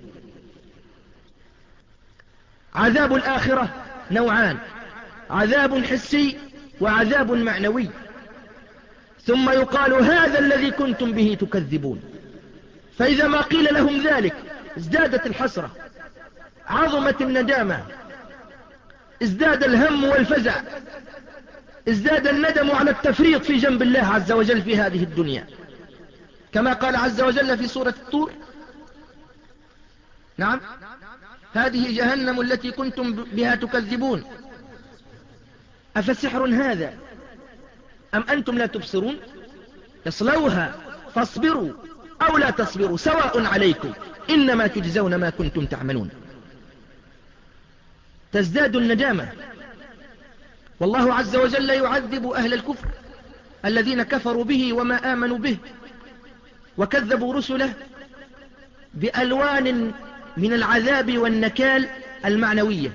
عذاب الآخرة نوعان: عذاب حسي وعذاب معنوي. ثم يقال هذا الذي كنتم به تكذبون. فإذا ما قيل لهم ذلك ازدادت الحسرة، عظمت الندامة، ازداد الهم والفزع، ازداد الندم على التفريط في جنب الله عز وجل في هذه الدنيا، كما قال عز وجل في سورة الطور: نعم هذه جهنم التي كنتم بها تكذبون أفسحر هذا أم أنتم لا تبصرون اصلوها فاصبروا أو لا تصبروا سواء عليكم إنما تجزون ما كنتم تعملون. تزداد الندامة، والله عز وجل يعذب أهل الكفر الذين كفروا به وما آمنوا به وكذبوا رسله بألوان من العذاب والنكال المعنوية.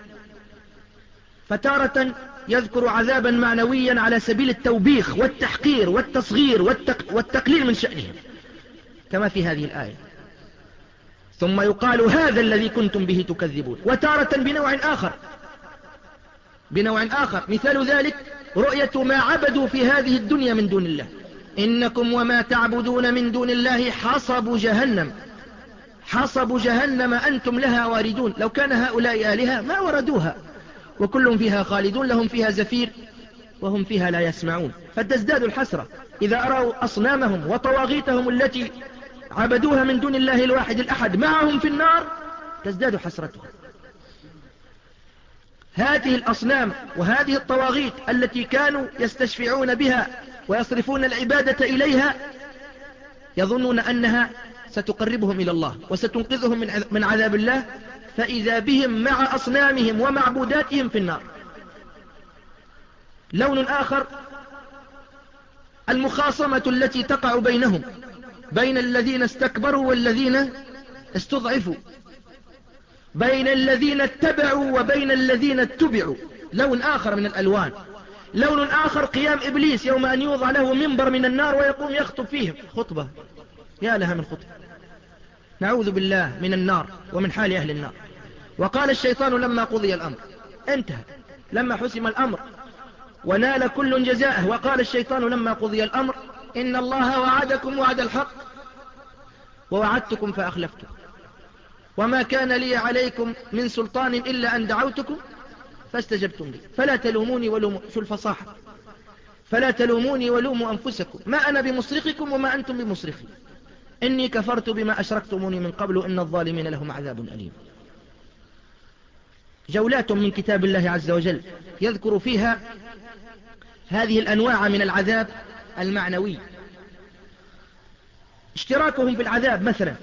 فتارة يذكر عذابا معنويا على سبيل التوبيخ والتحقير والتصغير والتقليل من شأنهم كما في هذه الآية، ثم يقال هذا الذي كنتم به تكذبون. وتارة بنوع آخر بنوع آخر مثال ذلك رؤية ما عبدوا في هذه الدنيا من دون الله. إنكم وما تعبدون من دون الله حصب جهنم حصب جهنم أنتم لها واردون. لو كان هؤلاء آلهة ما وردوها وكلهم فيها خالدون لهم فيها زفير وهم فيها لا يسمعون. فتزداد الحسرة إذا أروا أصنامهم وطواغيتهم التي عبدوها من دون الله الواحد الأحد معهم في النار تزداد حسرتهم. هذه الأصنام وهذه الطواغيت التي كانوا يستشفعون بها ويصرفون العبادة إليها يظنون أنها ستقربهم إلى الله وستنقذهم من عذاب الله، فإذا بهم مع أصنامهم ومعبوداتهم في النار. لون آخر المخاصمة التي تقع بينهم بين الذين استكبروا والذين استضعفوا، بين الذين اتبعوا وبين الذين اتبعوا. لون آخر من الألوان. لون آخر قيام إبليس يوم أن يوضع له منبر من النار ويقوم يخطب فيهم خطبة، يا لها من خطبة، نعوذ بالله من النار ومن حال أهل النار. وقال الشيطان لما قضي الأمر، انتهى لما حسم الأمر ونال كل جزاءه، وقال الشيطان لما قضي الأمر إن الله وعدكم وعد الحق ووعدتكم فأخلفتم وما كان لي عليكم من سلطان إلا أن دعوتكم فاستجبتم لي فلا تلوموني ولوموا، شو الفصاحة، فلا تلوموني ولوموا أنفسكم ما أنا بمصرخكم وما أنتم بمصرخي إني كفرت بما أشركتموني من قبل إن الظالمين لهم عذاب أليم. جولات من كتاب الله عز وجل يذكر فيها هذه الأنواع من العذاب المعنوي. اشتراكهم في العذاب مثلا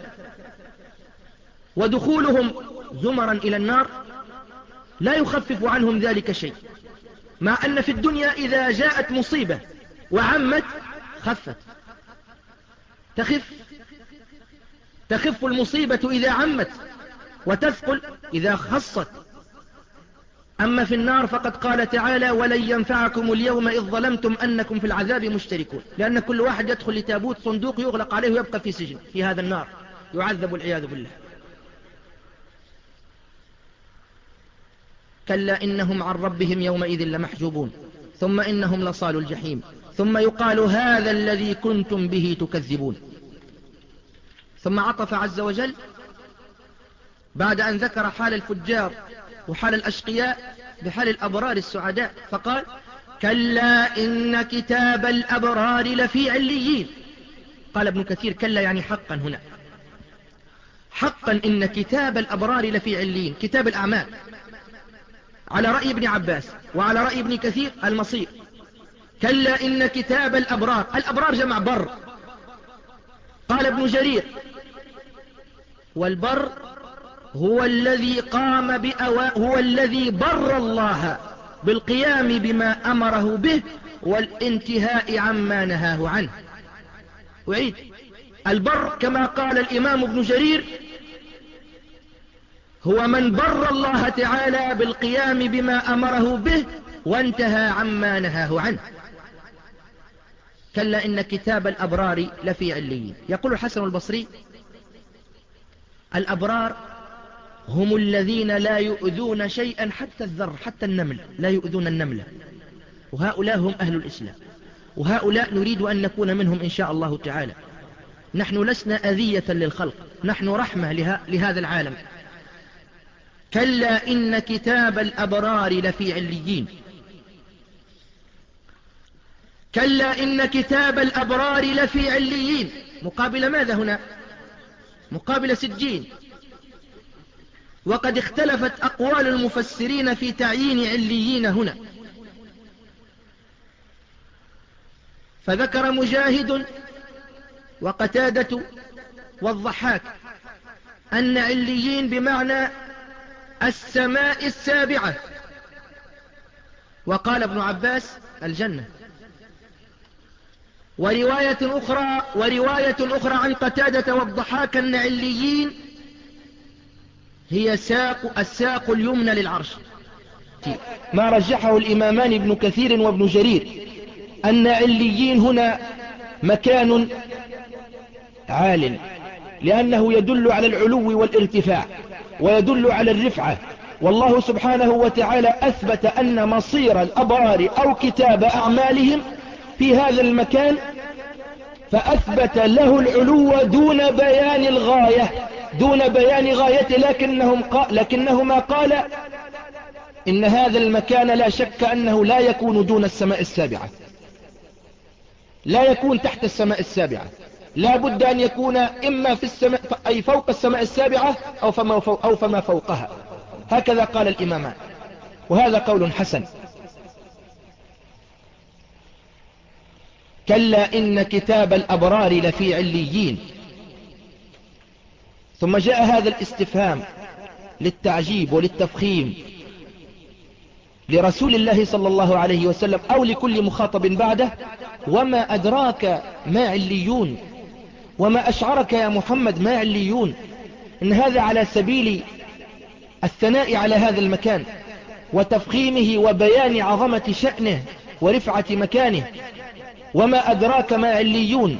ودخولهم زمرا إلى النار لا يخفف عنهم ذلك شيء، مع أن في الدنيا إذا جاءت مصيبة وعمت خفت، تخف تخف المصيبة إذا عمت وتثقل إذا خصت. أما في النار فقد قال تعالى ولن ينفعكم اليوم إذ ظلمتم أنكم في العذاب مشتركون، لأن كل واحد يدخل لتابوت صندوق يغلق عليه ويبقى في سجن في هذا النار يعذب والعياذ بالله. كلا إنهم عن ربهم يومئذ لمحجوبون ثم إنهم لصالوا الجحيم ثم يقال هذا الذي كنتم به تكذبون. ثم عطف عز وجل بعد أن ذكر حال الفجار وحال الأشقياء بحال الأبرار السعداء فقال كلا إن كتاب الأبرار لفي عليين. قال ابن كثير كلا يعني حقا هنا، حقا إن كتاب الأبرار لفي عليين، كتاب الأعمال على رأي ابن عباس وعلى رأي ابن كثير المصير. كلا إن كتاب الأبرار، الأبرار جمع بر. قال ابن جرير والبر هو الذي قام بأوا... هو الذي بر الله بالقيام بما أمره به والانتهاء عما نهاه عنه. وعيد البر كما قال الإمام ابن جرير هو من بر الله تعالى بالقيام بما أمره به وانتهى عما نهاه عنه. كلا إن كتاب الأبرار لفي عليين. يقول الحسن البصري الأبرار هم الذين لا يؤذون شيئا حتى الذر، حتى النمل لا يؤذون النملة، وهؤلاء هم أهل الإسلام، وهؤلاء نريد أن نكون منهم إن شاء الله تعالى. نحن لسنا أذية للخلق، نحن رحمة له... لهذا العالم. كلا إن كتاب الأبرار لفي عليين. كلا إن كتاب الأبرار لفي عليين مقابل ماذا هنا؟ مقابل سجين. وقد اختلفت أقوال المفسرين في تعيين عليين هنا، فذكر مجاهد وقتادة والضحاك أن عليين بمعنى السماء السابعة، وقال ابن عباس الجنة. ورواية أخرى, ورواية أخرى عن قتادة والضحاك أن عليين هي ساق الساق اليمنى للعرش، ما رجحه الإمامان ابن كثير وابن جرير أن عليين هنا مكان عال، لأنه يدل على العلو والارتفاع ويدل على الرفعة. والله سبحانه وتعالى أثبت أن مصير الأبرار أو كتاب أعمالهم في هذا المكان، فأثبت له العلو دون بيان الغاية، دون بيان غايته، لكنهم قال لكنهما قال إن هذا المكان لا شك أنه لا يكون دون السماء السابعة، لا يكون تحت السماء السابعة، لا بد أن يكون إما في السماء أي فوق السماء السابعة أو فما, فوق أو فما فوقها، هكذا قال الإمامان، وهذا قول حسن. كلا إن كتاب الأبرار لفي عليين. ثم جاء هذا الاستفهام للتعجيب وللتفخيم لرسول الله صلى الله عليه وسلم أو لكل مخاطب بعده: وما أدراك ما عليون، وما أشعرك يا محمد ما عليون. إن هذا على سبيل الثناء على هذا المكان وتفخيمه وبيان عظمة شأنه ورفعة مكانه. وما أدراك ما عليون،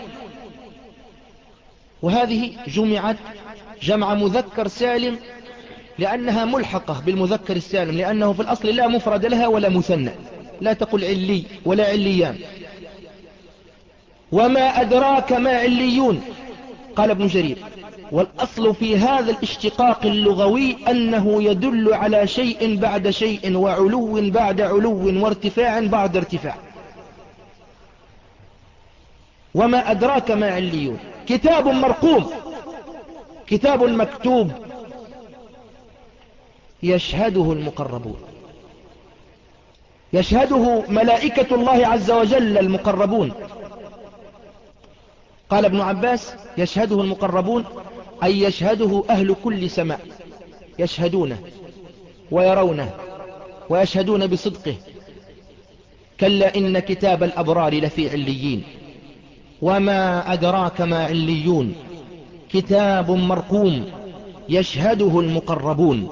وهذه جمعت جمع مذكر سالم لأنها ملحقة بالمذكر السالم، لأنه في الأصل لا مفرد لها ولا مثنى، لا تقل علي ولا عليان. وما أدراك ما عليون، قال ابن جرير: والأصل في هذا الاشتقاق اللغوي أنه يدل على شيء بعد شيء، وعلو بعد علو، وارتفاع بعد ارتفاع. وما أدراك ما عليون، كتاب مرقوم، كتاب مكتوب يشهده المقربون، يشهده ملائكة الله عز وجل المقربون. قال ابن عباس: يشهده المقربون أي يشهده أهل كل سماء، يشهدونه ويرونه ويشهدون بصدقه. كلا إن كتاب الأبرار لفي عليين. وما أدراك ما عليون، كتاب مرقوم يشهده المقربون.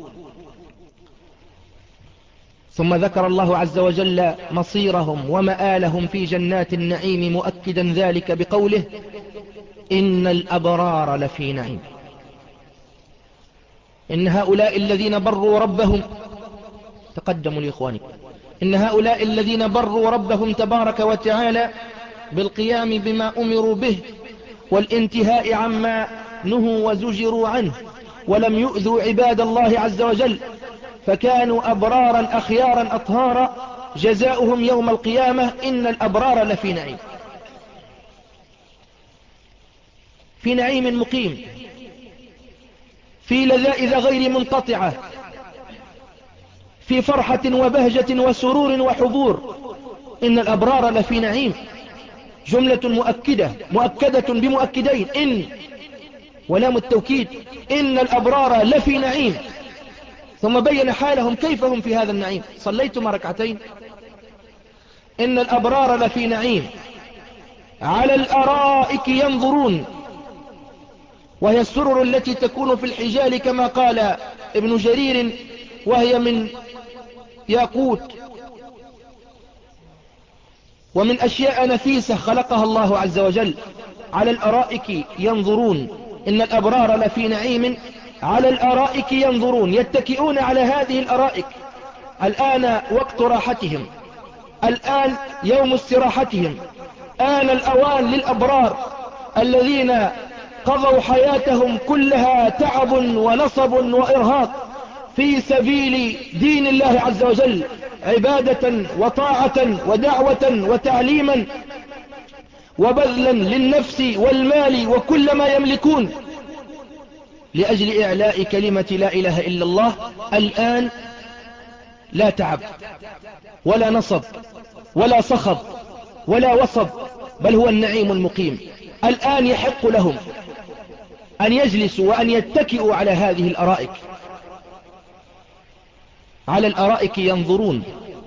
ثم ذكر الله عز وجل مصيرهم ومآلهم في جنات النعيم، مؤكدا ذلك بقوله: إن الأبرار لفي نعيم. إن هؤلاء الذين بروا ربهم، تقدموا لإخوانكم، إن هؤلاء الذين بروا ربهم تبارك وتعالى بالقيام بما أمروا به والانتهاء عما نهوا وزجروا عنه، ولم يؤذوا عباد الله عز وجل، فكانوا أبرارا أخيارا أطهارا، جزاؤهم يوم القيامة إن الأبرار لفي نعيم، في نعيم مقيم، في لذائذ غير منقطعة، في فرحة وبهجة وسرور وحضور. إن الأبرار لفي نعيم، جملة مؤكدة مؤكدة بمؤكدين: إن ولام التوكيد، إن الأبرار لفي نعيم. ثم بين حالهم كيف هم في هذا النعيم. صليتم ركعتين. إن الأبرار لفي نعيم على الأرائك ينظرون، وهي السرر التي تكون في الحجال كما قال ابن جرير، وهي من ياقوت ومن أشياء نفيسة خلقها الله عز وجل. على الأرائك ينظرون، إن الأبرار لفي نعيم على الأرائك ينظرون، يتكئون على هذه الأرائك. الآن وقت راحتهم، الآن يوم استراحتهم، آن الأوان للأبرار الذين قضوا حياتهم كلها تعب ونصب وإرهاق في سبيل دين الله عز وجل، عبادة وطاعة ودعوة وتعليما وبذلا للنفس والمال وكل ما يملكون لأجل إعلاء كلمة لا إله إلا الله. الآن لا تعب ولا نصب ولا صخب ولا وصب، بل هو النعيم المقيم. الآن يحق لهم أن يجلسوا وأن يتكئوا على هذه الأرائك، على الأرائك ينظرون.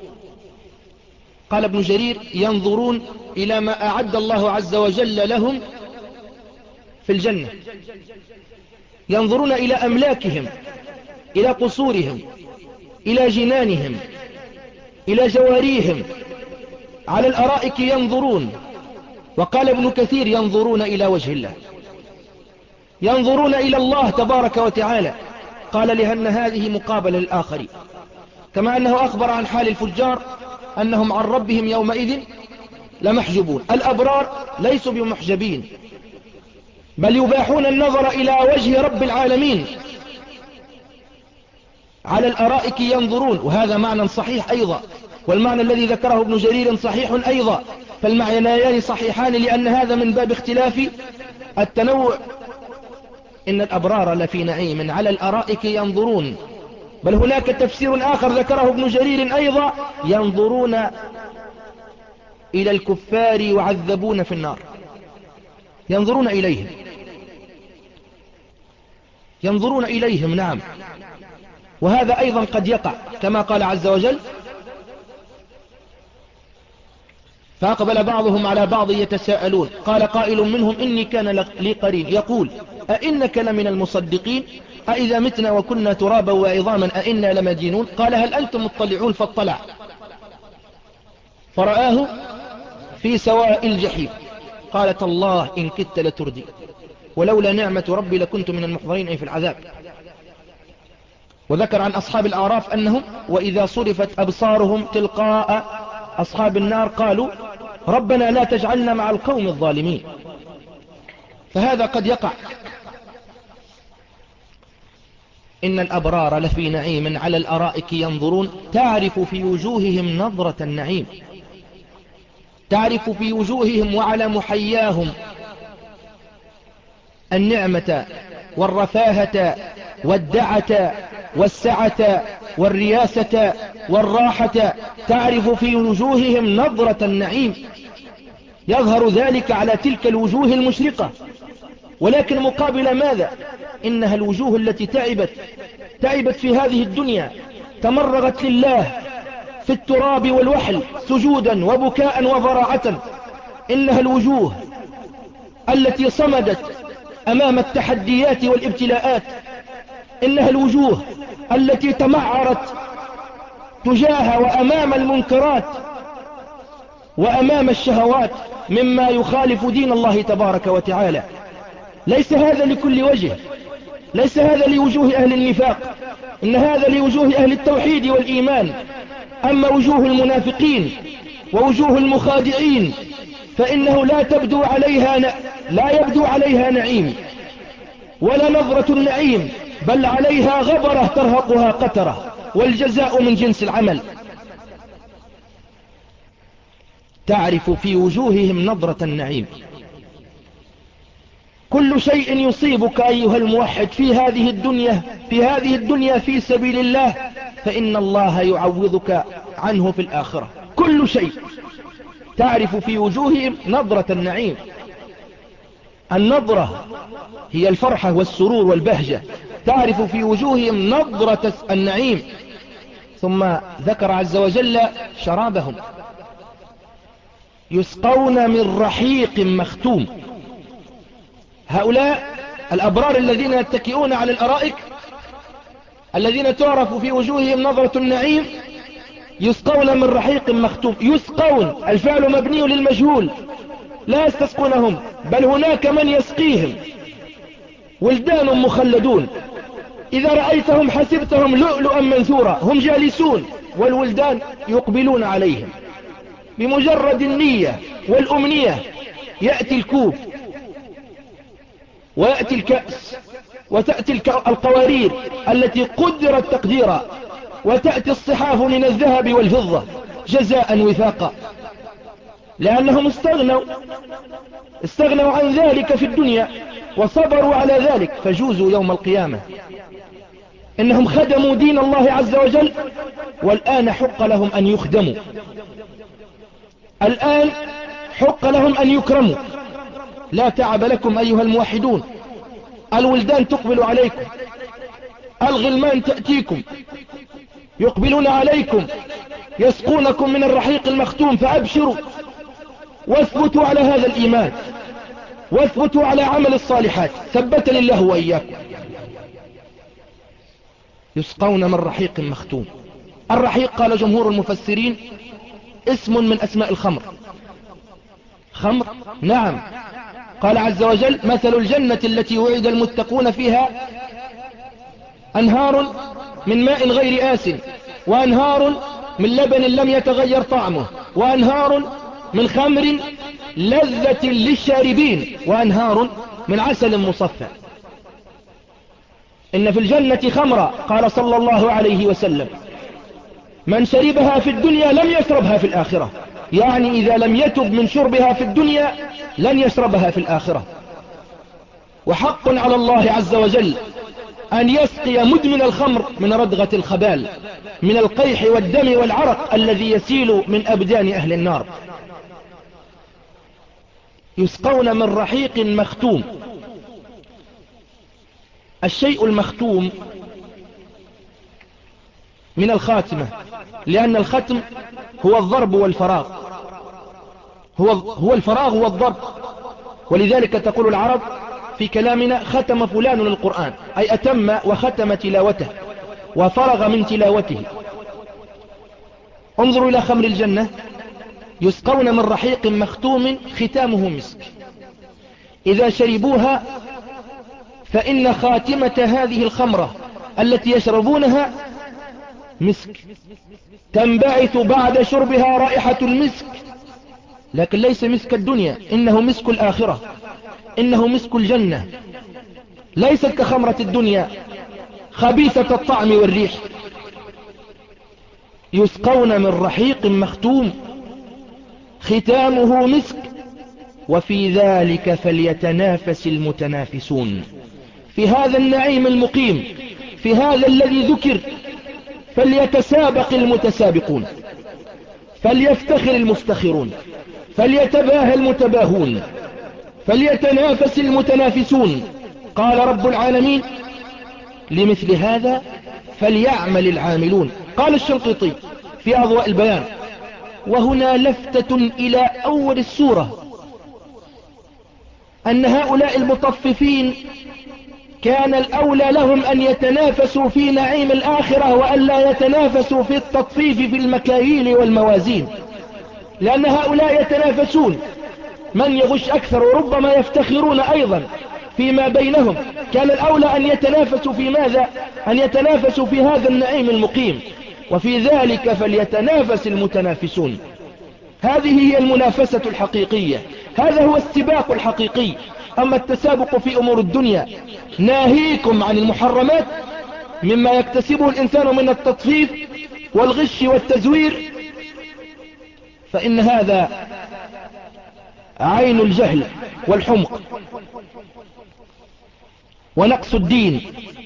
قال ابن جرير: ينظرون إلى ما أعد الله عز وجل لهم في الجنة، ينظرون إلى أملاكهم، إلى قصورهم، إلى جنانهم، إلى جواريهم، على الأرائك ينظرون. وقال ابن كثير: ينظرون إلى وجه الله، ينظرون إلى الله تبارك وتعالى. قال: لأن هذه مقابلة للآخرين، كما أنه أخبر عن حال الفجار أنهم عن ربهم يومئذ لمحجوبون. الأبرار ليسوا بمحجبين، بل يباحون النظر إلى وجه رب العالمين. على الأرائك ينظرون، وهذا معنى صحيح أيضا، والمعنى الذي ذكره ابن جرير صحيح أيضا، فالمعنيان صحيحان، لأن هذا من باب اختلاف التنوع. إن الأبرار لفي نعيم على الأرائك ينظرون. بل هناك تفسير آخر ذكره ابن جرير أيضا: ينظرون إلى الكفار يعذبون في النار، ينظرون إليهم، ينظرون إليهم، نعم. وهذا أيضا قد يقع، كما قال عز وجل: فأقبل بعضهم على بعض يتساءلون قال قائل منهم إني كان لي قرين يقول أئنك لمن المصدقين أئذا متنا وكنا ترابا وعظاما أئنا لمدينون. قال: هل أنتم مطلعون؟ فاطلع فرآه في سواء الجحيم قال: تالله إن كدت لتردي ولولا نعمة ربي لكنت من المحضرين أي في العذاب. وذكر عن أصحاب الأعراف أنهم وإذا صرفت أبصارهم تلقاء أصحاب النار قالوا: ربنا لا تجعلنا مع القوم الظالمين. فهذا قد يقع. إن الأبرار لفي نعيم على الأرائك ينظرون، تعرف في وجوههم نظرة النعيم، تعرف في وجوههم وعلى محياهم النعمة والرفاهة والدعة والسعة والرياسة والراحة، تعرف في وجوههم نظرة النعيم. يظهر ذلك على تلك الوجوه المشرقة، ولكن مقابل ماذا؟ إنها الوجوه التي تعبت تعبت في هذه الدنيا، تمرغت لله في التراب والوحل سجودا وبكاء وضراعة. إنها الوجوه التي صمدت أمام التحديات والابتلاءات. إنها الوجوه التي تمعرت تجاه وأمام المنكرات وأمام الشهوات مما يخالف دين الله تبارك وتعالى. ليس هذا لكل وجه، ليس هذا لوجوه أهل النفاق، إن هذا لوجوه أهل التوحيد والإيمان. أما وجوه المنافقين ووجوه المخادعين فإنه لا تبدو عليها ن... لا يبدو عليها نعيم ولا نظرة النعيم، بل عليها غبرة ترهقها قترة، والجزاء من جنس العمل. تعرف في وجوههم نظرة النعيم. كل شيء يصيبك أيها الموحد في هذه الدنيا في هذه الدنيا في سبيل الله فإن الله يعوضك عنه في الآخرة. كل شيء تعرف في وجوههم نظرة النعيم. النظرة هي الفرحة والسرور والبهجة، تعرف في وجوههم نظرة النعيم. ثم ذكر عز وجل شرابهم: يسقون من رحيق مختوم. هؤلاء الأبرار الذين يتكئون على الأرائك الذين تعرف في وجوههم نظرة النعيم يسقون من رحيق مختوم. يسقون الفعل مبني للمجهول، لا يستسقونهم، بل هناك من يسقيهم، ولدان مخلدون إذا رأيتهم حسبتهم لؤلؤا منثورا. هم جالسون والولدان يقبلون عليهم بمجرد النية والأمنية. يأتي الكوب ويأتي الكأس وتأتي القوارير التي قدرت تقديرا، وتأتي الصحاف من الذهب والفضة جزاء وفاقا، لأنهم استغنوا استغنوا عن ذلك في الدنيا وصبروا على ذلك فجوزوا يوم القيامة. إنهم خدموا دين الله عز وجل، والآن حق لهم أن يخدموا. الآن حق لهم أن يكرموا. لا تعب لكم أيها الموحدون، الولدان تقبل عليكم، الغلمان تأتيكم يقبلون عليكم يسقونكم من الرحيق المختوم، فأبشروا واثبتوا على هذا الإيمان، واثبتوا على عمل الصالحات، ثبتني الله وإياكم. يسقون من رحيق مختوم. الرحيق قال جمهور المفسرين اسم من أسماء الخمر. خمر، نعم. قال عز وجل مثل الجنة التي وعد المتقون فيها أنهار من ماء غير آس، وأنهار من لبن لم يتغير طعمه، وأنهار من خمر لذة للشاربين، وأنهار من عسل مصفى. إن في الجنة خمرا، قال صلى الله عليه وسلم من شربها في الدنيا لم يشربها في الآخرة، يعني إذا لم يتب من شربها في الدنيا لن يشربها في الآخرة. وحق على الله عز وجل أن يسقي مدمن الخمر من ردغة الخبال، من القيح والدم والعرق الذي يسيل من أبدان أهل النار. يسقون من رحيق مختوم. الشيء المختوم من الخاتمة، لأن الختم هو الضرب والفراغ، هو, هو الفراغ والضرب. ولذلك تقول العرب في كلامنا ختم فلان القرآن، أي أتم وختم تلاوته وفرغ من تلاوته. انظروا إلى خمر الجنة، يسقون من رحيق مختوم ختامه مسك، إذا شربوها فإن خاتمة هذه الخمرة التي يشربونها مسك، تنبعث بعد شربها رائحة المسك، لكن ليس مسك الدنيا، إنه مسك الآخرة، إنه مسك الجنة، ليست كخمرة الدنيا خبيثة الطعم والريح. يسقون من رحيق مختوم ختامه مسك، وفي ذلك فليتنافس المتنافسون. في هذا النعيم المقيم، في هذا الذي ذكر، فليتسابق المتسابقون، فليفتخر المفتخرون، فليتباهى المتباهون، فليتنافس المتنافسون. قال رب العالمين لمثل هذا فليعمل العاملون. قال الشنقيطي في أضواء البيان وهنا لفتة إلى أول السورة، أن هؤلاء المطففين كان الأولى لهم أن يتنافسوا في نعيم الآخرة، وأن لا يتنافسوا في التطفيف في المكاييل والموازين، لأن هؤلاء يتنافسون من يغش أكثر، وربما يفتخرون أيضا فيما بينهم. كان الأولى أن يتنافسوا في ماذا؟ أن يتنافسوا في هذا النعيم المقيم، وفي ذلك فليتنافس المتنافسون. هذه هي المنافسة الحقيقية، هذا هو السباق الحقيقي. أما التسابق في أمور الدنيا ناهيكم عن المحرمات مما يكتسبه الإنسان من التطفيف والغش والتزوير، فإن هذا عين الجهل والحمق ونقص الدين.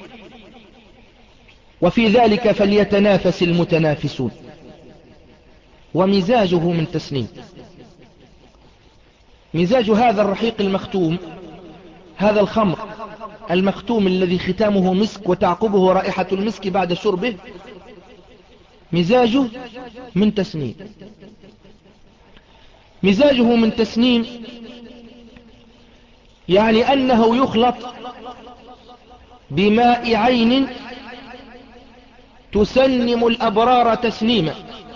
وفي ذلك فليتنافس المتنافسون. ومزاجه من تسنيم. مزاج هذا الرحيق المختوم، هذا الخمر المختوم الذي ختامه مسك وتعقبه رائحة المسك بعد شربه، مزاجه من تسنيم. مزاجه من تسنيم يعني أنه يخلط بماء عين تسنم الأبرار تسنيما.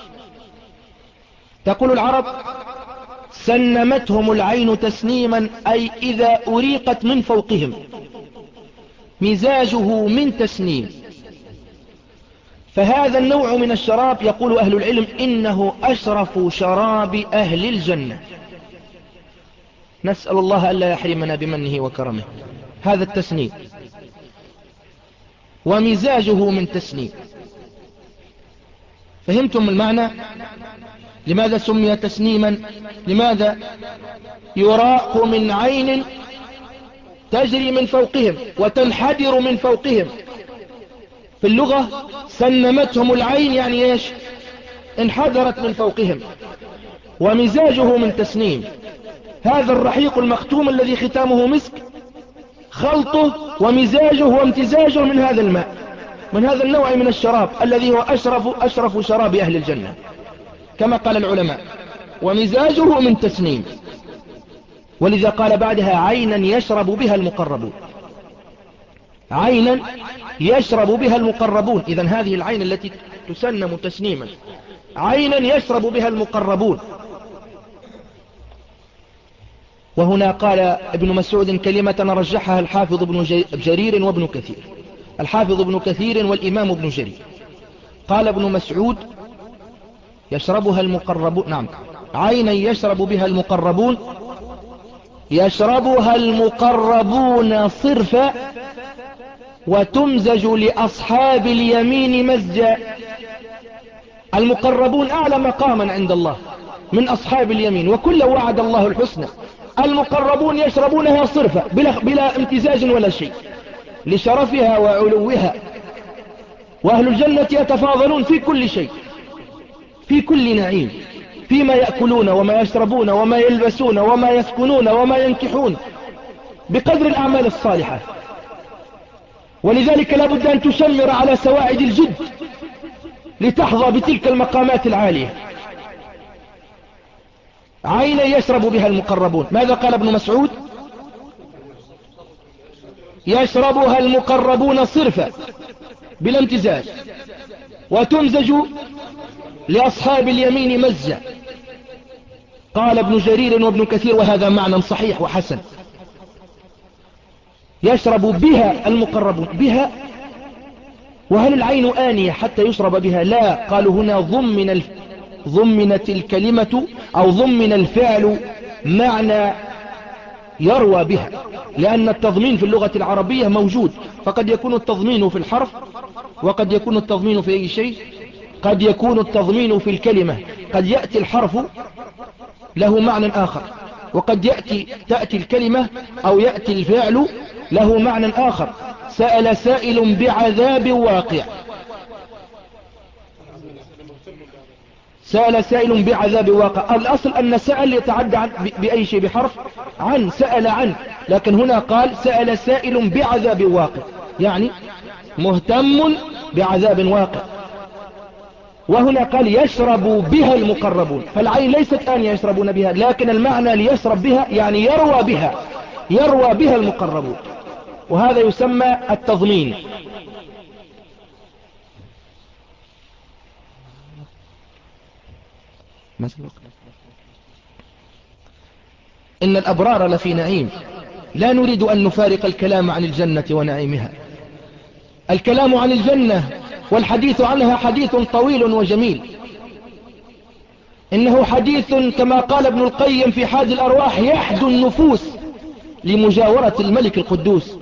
تقول العرب سنمتهم العين تسنيما، أي إذا أريقت من فوقهم. مزاجه من تسنيم. فهذا النوع من الشراب يقول أهل العلم إنه أشرف شراب أهل الجنة، نسأل الله ألا يحرمنا بمنه وكرمه. هذا التسنيم. ومزاجه من تسنيم. فهمتم المعنى؟ لماذا سمي تسنيما؟ لماذا؟ يراق من عين تجري من فوقهم وتنحدر من فوقهم. في اللغة سنمتهم العين يعني ايش؟ انحدرت من فوقهم. ومزاجه من تسنيم هذا الرحيق المختوم الذي ختامه مسك خلطه ومزاجه وامتزاجه من هذا الماء، من هذا النوع من الشراب الذي هو أشرف, أشرف شراب أهل الجنة كما قال العلماء، ومزاجه من تسنيم. ولذا قال بعدها عينا يشرب بها المقربون، عينا يشرب بها المقربون. إذن هذه العين التي تسنم تسنيما عينا يشرب بها المقربون. وهنا قال ابن مسعود كلمة رجحها الحافظ ابن جرير وابن كثير، الحافظ ابن كثير والإمام ابن جرير. قال ابن مسعود يشربها المقربون، نعم، عينا يشرب بها المقربون، يشربها المقربون صرفا وتمزج لأصحاب اليمين مزجا. المقربون أعلى مقاما عند الله من أصحاب اليمين، وكل وعد الله الحسنى. المقربون يشربونها صرفا بلا, بلا امتزاج ولا شيء لشرفها وعلوها. وأهل الجنة يتفاضلون في كل شيء، في كل نعيم، فيما يأكلون وما يشربون وما يلبسون وما يسكنون وما ينكحون بقدر الأعمال الصالحة. ولذلك لا بد أن تشمر على سواعد الجد لتحظى بتلك المقامات العالية. عينا يشرب بها المقربون. ماذا قال ابن مسعود؟ يشربها المقربون صرفا بلا امتزاج وتمزج لأصحاب اليمين مزجا. قال ابن جرير وابن كثير وهذا معنى صحيح وحسن، يشرب بها المقربون. بها، وهل العين آنية حتى يشرب بها؟ لا، قالوا هنا ضمن الف... ضمنت الكلمة أو ضمن الفعل معنى يروى بها، لأن التضمين في اللغة العربية موجود، فقد يكون التضمين في الحرف وقد يكون التضمين في أي شيء، قد يكون التضمين في الكلمة، قد يأتي الحرف له معنى آخر، وقد يأتي تأتي الكلمة أو يأتي الفعل له معنى آخر. سأل سائل بعذاب واقع، سأل سائل بعذاب واقع. الأصل أن سأل يتعدى عن بأي شيء، بحرف عن، سأل عن، لكن هنا قال سأل سائل بعذاب واقع، يعني مهتم بعذاب واقع. وهنا قال يشرب بها المقربون، فالعين ليست آن يشربون بها، لكن المعنى ليشرب بها يعني يروى بها، يروى بها المقربون، وهذا يسمى التضمين. إن الأبرار لفي نعيم. لا نريد أن نفارق الكلام عن الجنة ونعيمها. الكلام عن الجنة والحديث عنها حديث طويل وجميل، إنه حديث كما قال ابن القيم في حاد الأرواح يحدو النفوس لمجاورة الملك القدوس.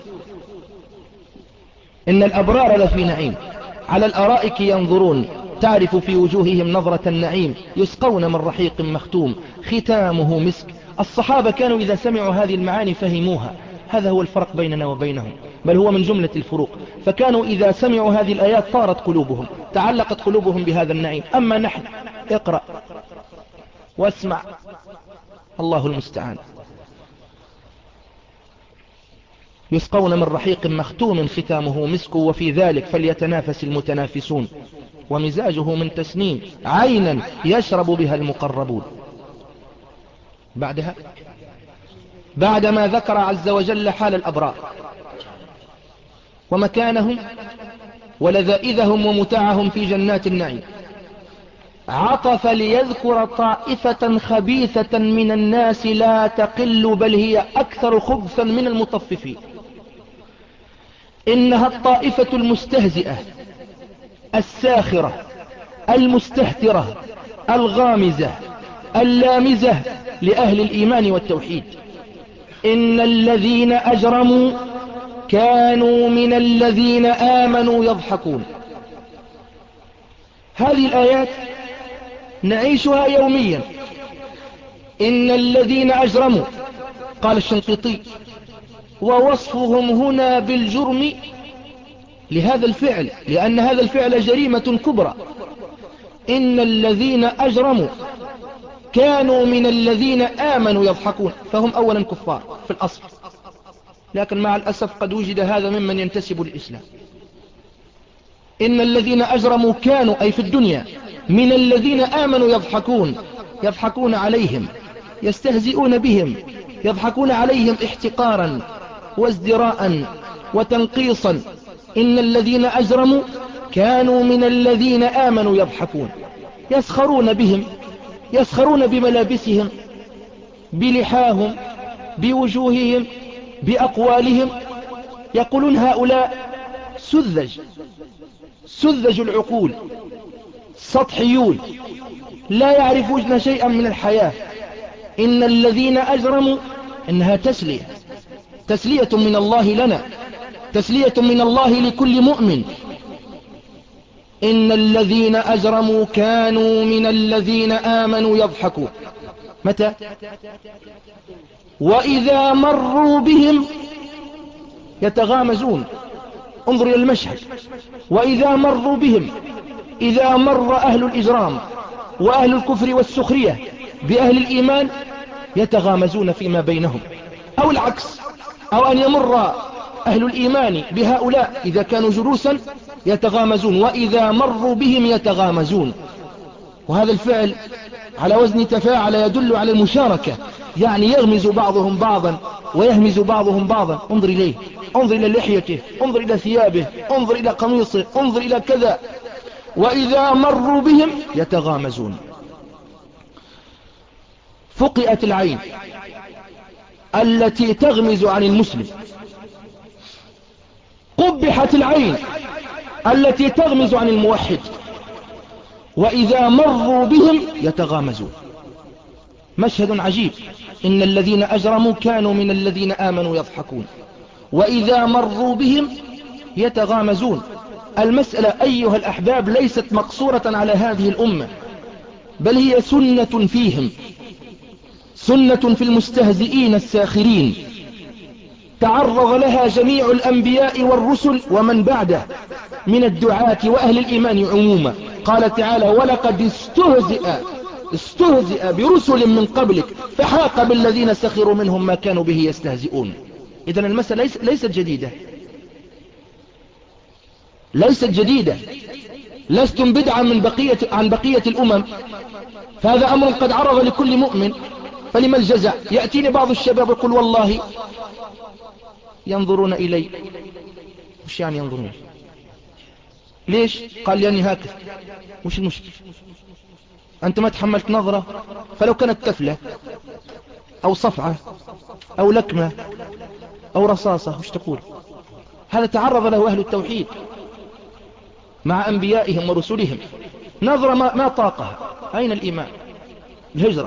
إن الأبرار لفي نعيم على الأرائك ينظرون تعرف في وجوههم نظرة النعيم يسقون من رحيق مختوم ختامه مسك. الصحابة كانوا إذا سمعوا هذه المعاني فهموها، هذا هو الفرق بيننا وبينهم، بل هو من جملة الفروق. فكانوا إذا سمعوا هذه الآيات طارت قلوبهم، تعلقت قلوبهم بهذا النعيم. أما نحن اقرأ واسمع، الله المستعان. يسقون من رحيق مختوم ختامه مسك وفي ذلك فليتنافس المتنافسون ومزاجه من تسنيم عينا يشرب بها المقربون. بعدها بعدما ذكر عز وجل حال الأبرار ومكانهم ولذائذهم ومتاعهم في جنات النعيم، عطف ليذكر طائفة خبيثة من الناس لا تقل بل هي أكثر خبثا من المطففين. إنها الطائفة المستهزئة الساخرة المستهترة الغامزة اللامزة لأهل الإيمان والتوحيد. إن الذين أجرموا كانوا من الذين آمنوا يضحكون. هذه الآيات نعيشها يوميا. إن الذين أجرموا، قال الشنقيطي، ووصفهم هنا بالجرم لهذا الفعل، لأن هذا الفعل جريمة كبرى. إن الذين أجرموا كانوا من الذين آمنوا يضحكون، فهم أولا كفار في الأصل، لكن مع الأسف قد وجد هذا ممن ينتسب للإسلام. إن الذين أجرموا كانوا أي في الدنيا من الذين آمنوا يضحكون، يضحكون عليهم، يستهزئون بهم، يضحكون عليهم احتقارا وازدراء وتنقيصا. إن الذين أجرموا كانوا من الذين آمنوا يضحكون، يسخرون بهم، يسخرون بملابسهم، بلحاهم، بوجوههم، بأقوالهم. يقولون هؤلاء سذج، سذج العقول، سطحيون، لا يعرفون شيئا من الحياة. إن الذين أجرموا إنها تسلية، تسلية من الله لنا، تسلية من الله لكل مؤمن. إن الذين أجرموا كانوا من الذين آمنوا يضحكون. متى؟ وإذا مروا بهم يتغامزون. انظر إلى المشهد، وإذا مروا بهم، إذا مر أهل الإجرام وأهل الكفر والسخرية بأهل الإيمان يتغامزون فيما بينهم، أو العكس، أو أن يمر أهل الإيمان بهؤلاء إذا كانوا جلوسا يتغامزون، وإذا مروا بهم يتغامزون. وهذا الفعل على وزن تفاعل يدل على المشاركة، يعني يغمز بعضهم بعضا ويهمز بعضهم بعضا. انظر إليه، انظر إلى لحيته، انظر إلى ثيابه، انظر إلى قميصه، انظر إلى كذا. وإذا مروا بهم يتغامزون. فقئت العين التي تغمز عن المسلم، قبحت العين التي تغمز عن الموحد. وإذا مروا بهم يتغامزون. مشهد عجيب. إن الذين أجرموا كانوا من الذين آمنوا يضحكون، وإذا مروا بهم يتغامزون. المسألة أيها الأحباب ليست مقصورة على هذه الأمة، بل هي سنة فيهم، سنة في المستهزئين الساخرين، تعرض لها جميع الأنبياء والرسل ومن بعده من الدعاة وأهل الإيمان عموما. قال تعالى: ولقد استهزئ استهزئ برسل من قبلك فحاق بالذين سخروا منهم ما كانوا به يستهزئون. إذن المسألة ليس ليست جديدة، ليست جديدة. لستم بدعا من بقية عن بقية الأمم، فهذا أمر قد عرض لكل مؤمن، فلما الجزع؟ يأتيني بعض الشباب يقول: والله ينظرون إلي. وش يعني ينظرون؟ ليش؟ قال لي أني هكذا. وش المشكلة؟ أنت ما تحملت نظرة، فلو كانت تفلة أو صفعة أو لكمة أو رصاصة وش تقول؟ هذا تعرض له أهل التوحيد مع أنبيائهم ورسلهم. نظرة ما, ما طاقها. أين الإيمان؟ الهجرة.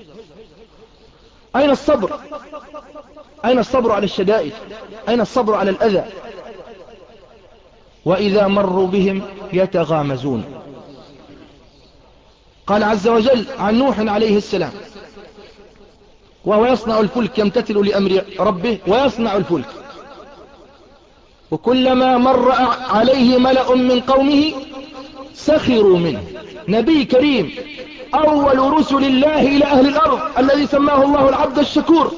أين الصبر؟ أين الصبر على الشدائد؟ أين الصبر على الأذى؟ وإذا مروا بهم يتغامزون. قال عز وجل عن نوح عليه السلام: وهو يصنع الفلك يمتثل لأمر ربه ويصنع الفلك، وكلما مر عليه ملأ من قومه سخروا منه. نبي كريم، أول رسل الله إلى أهل الأرض، الذي سماه الله العبد الشكور.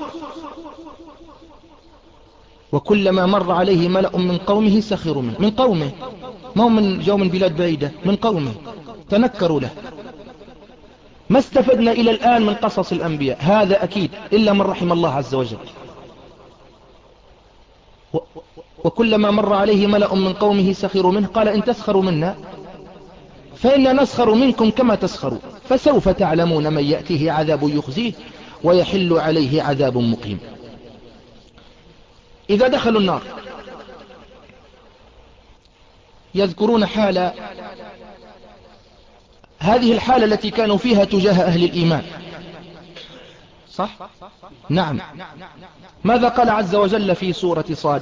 وكلما مر عليه ملأ من قومه سخروا منه. من قومه، ما هم من جو من بلاد بعيدة، من قومه تنكروا له. ما استفدنا إلى الآن من قصص الأنبياء، هذا أكيد إلا من رحم الله عز وجل. وكلما مر عليه ملأ من قومه سخروا منه. قال: إن تسخروا منا فإنا نسخر منكم كما تسخروا، فسوف تعلمون من يأتيه عذاب يخزيه ويحل عليه عذاب مقيم. إذا دخلوا النار يذكرون حال هذه الحالة التي كانوا فيها تجاه أهل الإيمان، صح؟ نعم. ماذا قال عز وجل في سورة صاد؟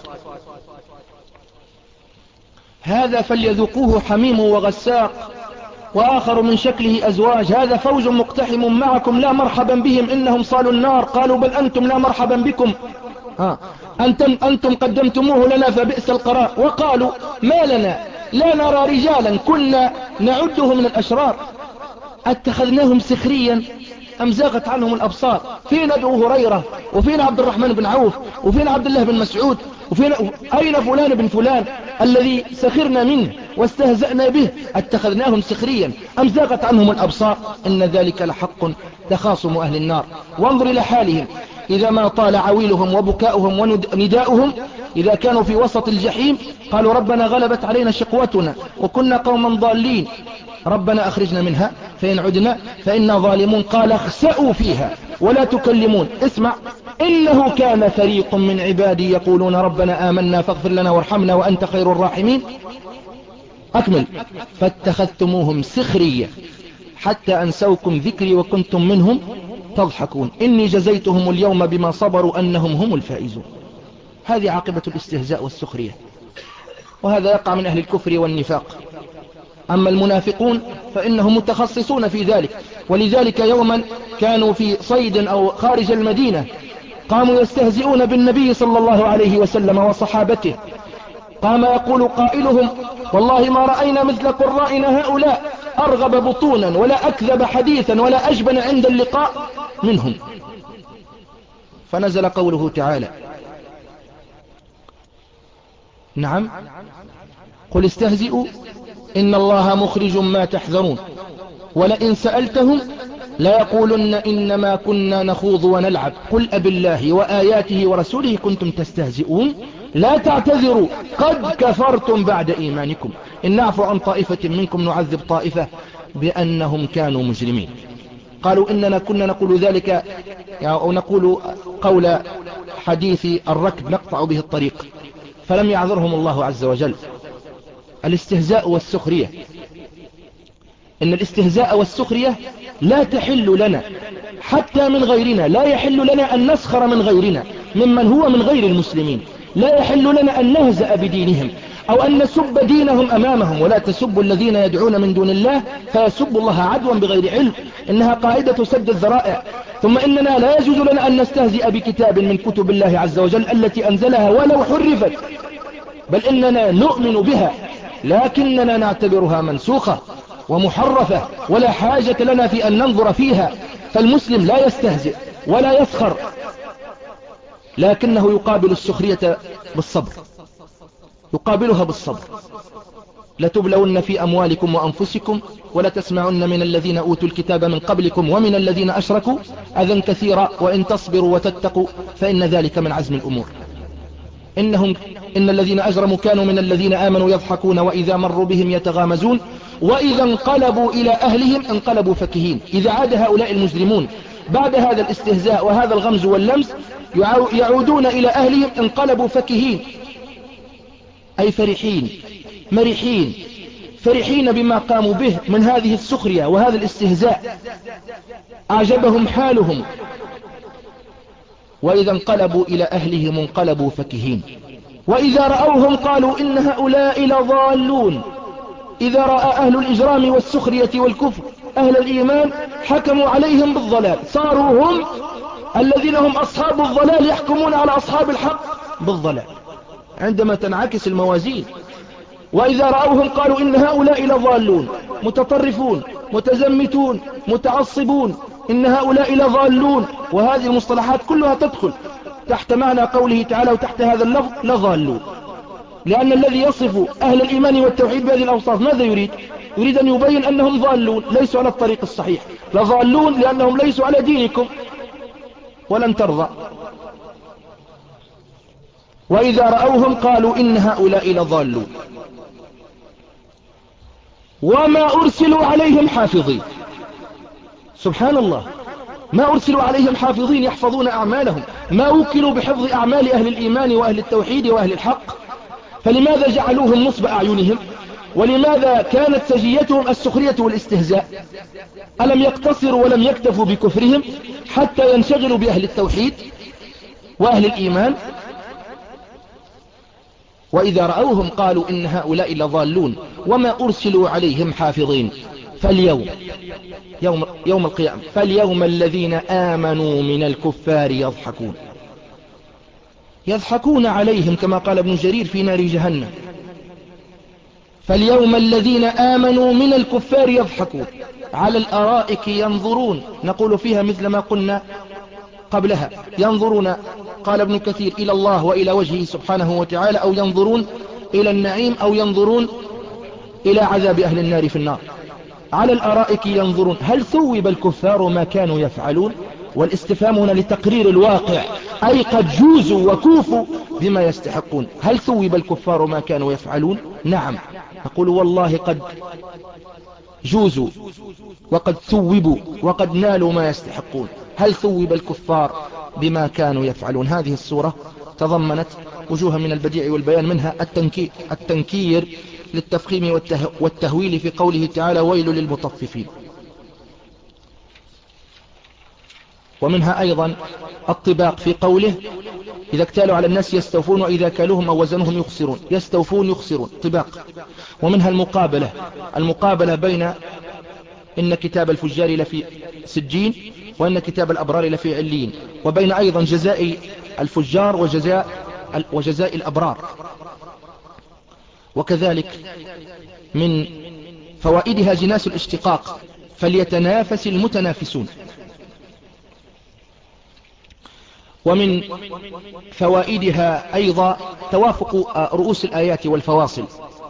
هذا فليذوقوه حميم وغساق وآخر من شكله أزواج، هذا فوج مقتحم معكم لا مرحبا بهم إنهم صالوا النار، قالوا بل أنتم لا مرحبا بكم، ها أنتم, أنتم قدمتموه لنا فبئس القرار. وقالوا ما لنا لا نرى رجالا كنا نعده من الأشرار أتخذناهم سخريا أم زاغت عنهم الأبصار؟ فين أبو هريرة، وفين عبد الرحمن بن عوف، وفين عبد الله بن مسعود، وفين أين فلان بن فلان الذي سخرنا منه واستهزأنا به اتخذناهم سخريا؟ أم زاغت عنهم الأبصار؟ إن ذلك لحق تخاصم أهل النار. وانظر إلى حالهم إذا ما طال عويلهم وبكاؤهم ونداؤهم، إذا كانوا في وسط الجحيم قالوا ربنا غلبت علينا شقوتنا وكنا قوما ضالين، ربنا أخرجنا منها فإن عدنا فإنا ظالمون. قال اخسأوا فيها ولا تكلمون. اسمع، إنه كان فريق من عبادي يقولون ربنا آمنا فاغفر لنا وارحمنا وأنت خير الراحمين. أكمل. فاتخذتموهم سخريا حتى أنسوكم ذكري وكنتم منهم تضحكون إني جزيتهم اليوم بما صبروا أنهم هم الفائزون. هذه عاقبة الاستهزاء والسخرية، وهذا يقع من أهل الكفر والنفاق. أما المنافقون فإنهم متخصصون في ذلك، ولذلك يوما كانوا في صيد أو خارج المدينة قاموا يستهزئون بالنبي صلى الله عليه وسلم وصحابته. قام يقول قائلهم والله ما رأينا مثل قرائنا هؤلاء أرغب بطونا ولا أكذب حديثا ولا أجبن عند اللقاء منهم. فنزل قوله تعالى نعم قل استهزئوا إن الله مخرج ما تحذرون ولئن سألتهم ليقولن إنما كنا نخوض ونلعب قل أب الله وآياته ورسوله كنتم تستهزئون لا تعتذروا قد كفرتم بعد إيمانكم إن نعفو عن طائفة منكم نعذب طائفة بأنهم كانوا مجرمين. قالوا إننا كنا نقول ذلك أو نقول قول حديث الركب نقطع به الطريق، فلم يعذرهم الله عز وجل. الاستهزاء والسخرية، إن الاستهزاء والسخرية لا تحل لنا حتى من غيرنا، لا يحل لنا أن نسخر من غيرنا ممن هو من غير المسلمين، لا يحل لنا أن نهزأ بدينهم أو أن نسب دينهم أمامهم. ولا تسبوا الذين يدعون من دون الله فيسبوا الله عدوا بغير علم، إنها قاعدة سد الذرائع. ثم إننا لا يجوز لنا أن نستهزئ بكتاب من كتب الله عز وجل التي أنزلها ولو حرفت، بل إننا نؤمن بها لكننا نعتبرها منسوخة ومحرفة ولا حاجة لنا في أن ننظر فيها. فالمسلم لا يستهزئ ولا يسخر، لكنه يقابل السخرية بالصبر، يقابلها بالصبر. لتبلون في أموالكم وأنفسكم ولتسمعن من الذين أوتوا الكتاب من قبلكم ومن الذين أشركوا أذى كثيرا وإن تصبروا وتتقوا فإن ذلك من عزم الأمور. إنهم إن الذين أجرموا كانوا من الذين آمنوا يضحكون وإذا مروا بهم يتغامزون وإذا انقلبوا إلى أهلهم انقلبوا فكهين. إذا عاد هؤلاء المجرمون بعد هذا الاستهزاء وهذا الغمز واللمس يعودون إلى أهلهم انقلبوا فكهين، أي فرحين مرحين فرحين بما قاموا به من هذه السخرية وهذا الاستهزاء، أعجبهم حالهم. وإذا انقلبوا إلى أهلهم انقلبوا فكهين وإذا رأوهم قالوا إن هؤلاء لضالون. إذا رأى أهل الإجرام والسخرية والكفر أهل الإيمان حكموا عليهم بالضلال، صاروا هم الذين هم أصحاب الضلال يحكمون على أصحاب الحق بالضلال عندما تنعكس الموازين. وإذا رأوهم قالوا إن هؤلاء لضالون، متطرفون متزمتون متعصبون، إن هؤلاء لضالون. وهذه المصطلحات كلها تدخل تحت معنى قوله تعالى وتحت هذا اللفظ لضالون، لأن الذي يصف أهل الإيمان والتوحيد بهذه الأوصاف ماذا يريد؟ يريد أن يبين أنهم ضالون ليسوا على الطريق الصحيح، لضالون لأنهم ليسوا على دينكم ولن ترضى. وإذا رأوهم قالوا إن هؤلاء لضالون وما أرسلوا عليهم حافظين. سبحان الله، ما أرسلوا عليهم حافظين يحفظون أعمالهم، ما وكلوا بحفظ أعمال أهل الإيمان وأهل التوحيد وأهل الحق، فلماذا جعلوهم نصب أعينهم؟ ولماذا كانت سجيتهم السخرية والاستهزاء؟ ألم يقتصروا ولم يكتفوا بكفرهم حتى ينشغلوا بأهل التوحيد وأهل الإيمان؟ وإذا رأوهم قالوا إن هؤلاء لضالون وما أرسلوا عليهم حافظين. فاليوم يوم, يوم القيامة فاليوم الذين آمنوا من الكفار يضحكون يضحكون عليهم كما قال ابن جرير في نار جهنم. فاليوم الذين آمنوا من الكفار يضحكون على الأرائك ينظرون، نقول فيها مثل ما قلنا قبلها. ينظرون قال ابن كثير إلى الله وإلى وجهه سبحانه وتعالى، أو ينظرون إلى النعيم، أو ينظرون إلى عذاب أهل النار في النار. على الأرائك ينظرون، هل ثوب الكفار ما كانوا يفعلون؟ والاستفهام هنا لتقرير الواقع، أي قد جوزوا وكوفوا بما يستحقون. هل ثوب الكفار ما كانوا يفعلون؟ نعم، نقول والله قد جوزوا وقد ثوبوا وقد نالوا ما يستحقون. هل ثوب الكفار بما كانوا يفعلون؟ هذه السورة تضمنت وجوها من البديع والبيان، منها التنكير, التنكير للتفخيم والته والتهويل في قوله تعالى ويل للمطففين، ومنها أيضا الطباق في قوله إذا اكتالوا على الناس يستوفون وإذا كالوهم أو وزنهم يخسرون. يستوفون يخسرون طباق. ومنها المقابلة، المقابلة بين إن كتاب الفجار لفي سجين وإن كتاب الأبرار لفي علين، وبين أيضا جزاء الفجار وجزاء, وجزاء الأبرار. وكذلك من فوائدها جناس الاشتقاق، فليتنافس المتنافسون. ومن فوائدها أيضا توافق رؤوس الآيات والفواصل،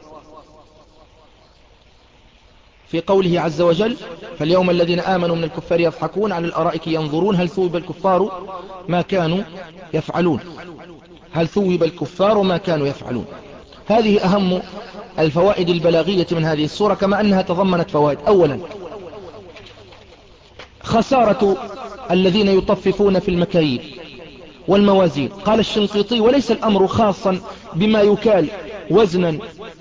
في قوله عز وجل فاليوم الذين آمنوا من الكفار يضحكون على الأرائك ينظرون هل ثوب الكفار ما كانوا يفعلون. هل ثوب الكفار ما كانوا يفعلون. هذه أهم الفوائد البلاغية من هذه السورة، كما أنها تضمنت فوائد. أولا خسارة الذين يطففون في المكاييل والموازين. قال الشنقيطي وليس الأمر خاصا بما يكال وزنا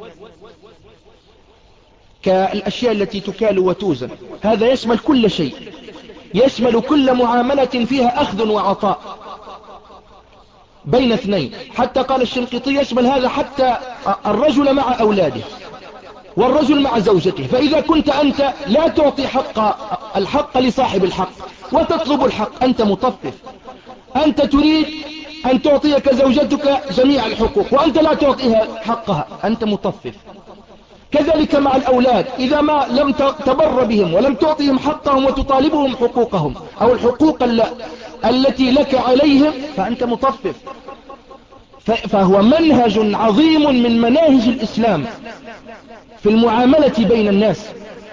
كالأشياء التي تكال وتوزن، هذا يشمل كل شيء، يشمل كل معاملة فيها أخذ وعطاء بين اثنين. حتى قال الشنقيطي يشمل هذا حتى الرجل مع أولاده والرجل مع زوجته. فإذا كنت أنت لا تعطي حق الحق لصاحب الحق وتطلب الحق، أنت مطفف. أنت تريد أن تعطيك زوجتك جميع الحقوق وأنت لا تعطيها حقها، أنت مطفف. كذلك مع الأولاد، إذا ما لم تبر بهم ولم تعطيهم حقهم وتطالبهم حقوقهم أو الحقوق التي لك عليهم، فأنت مطفف. فهو منهج عظيم من مناهج الإسلام في المعاملة بين الناس،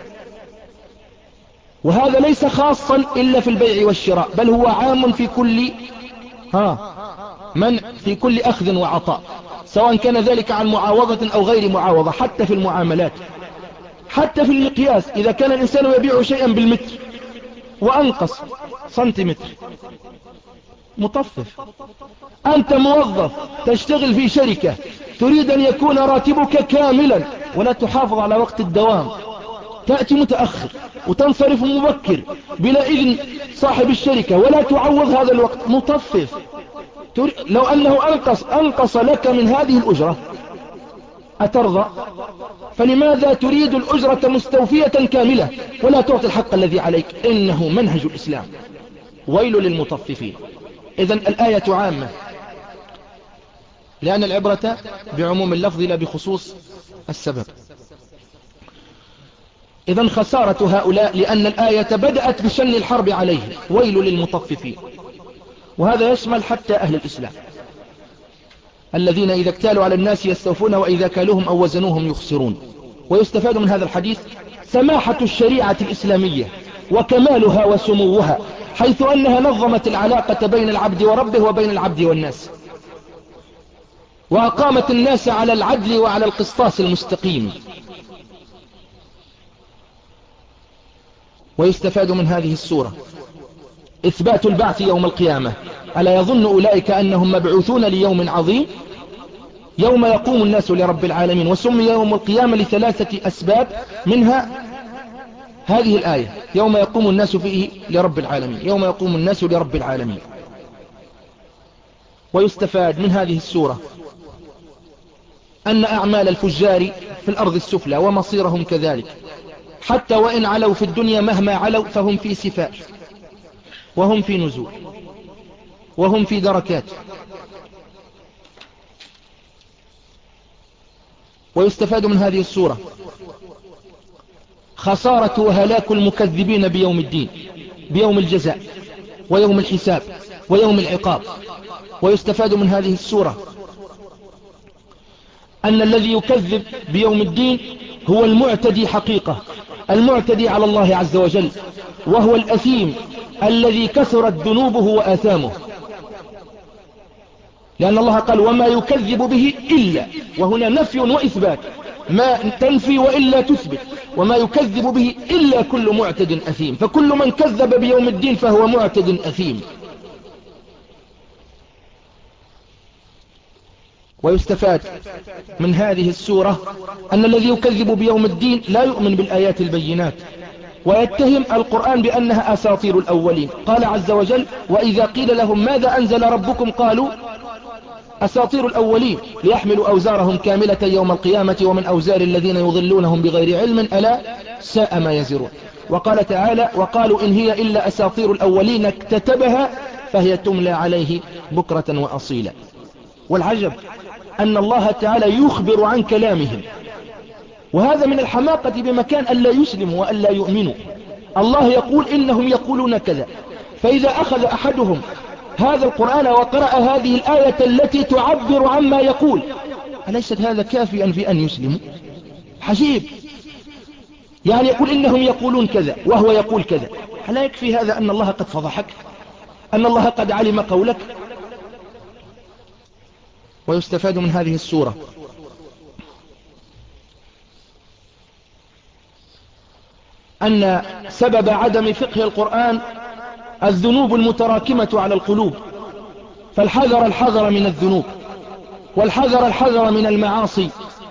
وهذا ليس خاصا إلا في البيع والشراء، بل هو عام في كل ها من في كل أخذ وعطاء، سواء كان ذلك عن معاوضة أو غير معاوضة. حتى في المعاملات، حتى في المقياس، إذا كان الإنسان يبيع شيئا بالمتر وأنقص سنتيمتر، مطفف. أنت موظف تشتغل في شركة، تريد أن يكون راتبك كاملا ولا تحافظ على وقت الدوام، تأتي متأخر وتنصرف مبكر بلا إذن صاحب الشركة ولا تعوض هذا الوقت، مطفف. لو أنه أنقص, أنقص لك من هذه الأجرة أترضى؟ فلماذا تريد الأجرة مستوفية كاملة ولا تعطي الحق الذي عليك؟ إنه منهج الإسلام. ويل للمطففين. إذن الآية عامة، لأن العبرة بعموم اللفظ لا بخصوص السبب. إذن خسارة هؤلاء، لأن الآية بدأت بشن الحرب عليهم، ويل للمطففين. وهذا يشمل حتى أهل الإسلام الذين إذا اكتالوا على الناس يستوفون وإذا كالوهم أو وزنوهم يخسرون. ويستفاد من هذا الحديث سماحة الشريعة الإسلامية وكمالها وسموها، حيث أنها نظمت العلاقة بين العبد وربه وبين العبد والناس، وأقامت الناس على العدل وعلى القسطاس المستقيم. ويستفاد من هذه السورة إثبات البعث يوم القيامة. ألا يظن أولئك أنهم مبعوثون ليوم عظيم يوم يقوم الناس لرب العالمين. وسمي يوم القيامة لثلاثة أسباب، منها هذه الآية يوم يقوم الناس فيه لرب العالمين، يوم يقوم الناس لرب العالمين. ويستفاد من هذه السورة أن أعمال الفجار في الأرض السفلى ومصيرهم كذلك، حتى وإن علوا في الدنيا مهما علوا فهم في سفال وهم في نزول وهم في دركات. ويستفاد من هذه السورة خسارة وهلاك المكذبين بيوم الدين، بيوم الجزاء ويوم الحساب ويوم العقاب. ويستفاد من هذه السورة أن الذي يكذب بيوم الدين هو المعتدي حقيقة، المعتدي على الله عز وجل، وهو الأثيم الذي كثرت ذنوبه وآثامه، لأن الله قال وما يكذب به إلا، وهنا نفي وإثبات، ما تنفي وإلا تثبت، وما يكذب به إلا كل معتد أثيم، فكل من كذب بيوم الدين فهو معتد أثيم. ويستفاد من هذه السورة أن الذي يكذب بيوم الدين لا يؤمن بالآيات البينات، ويتهم القرآن بأنها أساطير الأولين. قال عز وجل وإذا قيل لهم ماذا أنزل ربكم قالوا أساطير الأولين ليحملوا أوزارهم كاملة يوم القيامة ومن أوزار الذين يضلونهم بغير علم ألا ساء ما يزرون. وقال تعالى وقالوا إن هي إلا أساطير الأولين اكتتبها فهي تملى عليه بكرة وأصيلا. والعجب أن الله تعالى يخبر عن كلامهم، وهذا من الحماقة بمكان ألا يسلموا وألا يؤمنوا. الله يقول إنهم يقولون كذا، فإذا أخذ أحدهم هذا القرآن وقرأ هذه الآية التي تعبر عما يقول، أليست هذا كافيا في أن يسلموا؟ حجيب، يعني يقول إنهم يقولون كذا وهو يقول كذا، ألا يكفي هذا أن الله قد فضحك، أن الله قد علم قولك؟ ويستفاد من هذه السورة أن سبب عدم فقه القرآن الذنوب المتراكمة على القلوب، فالحذر الحذر من الذنوب، والحذر الحذر من المعاصي،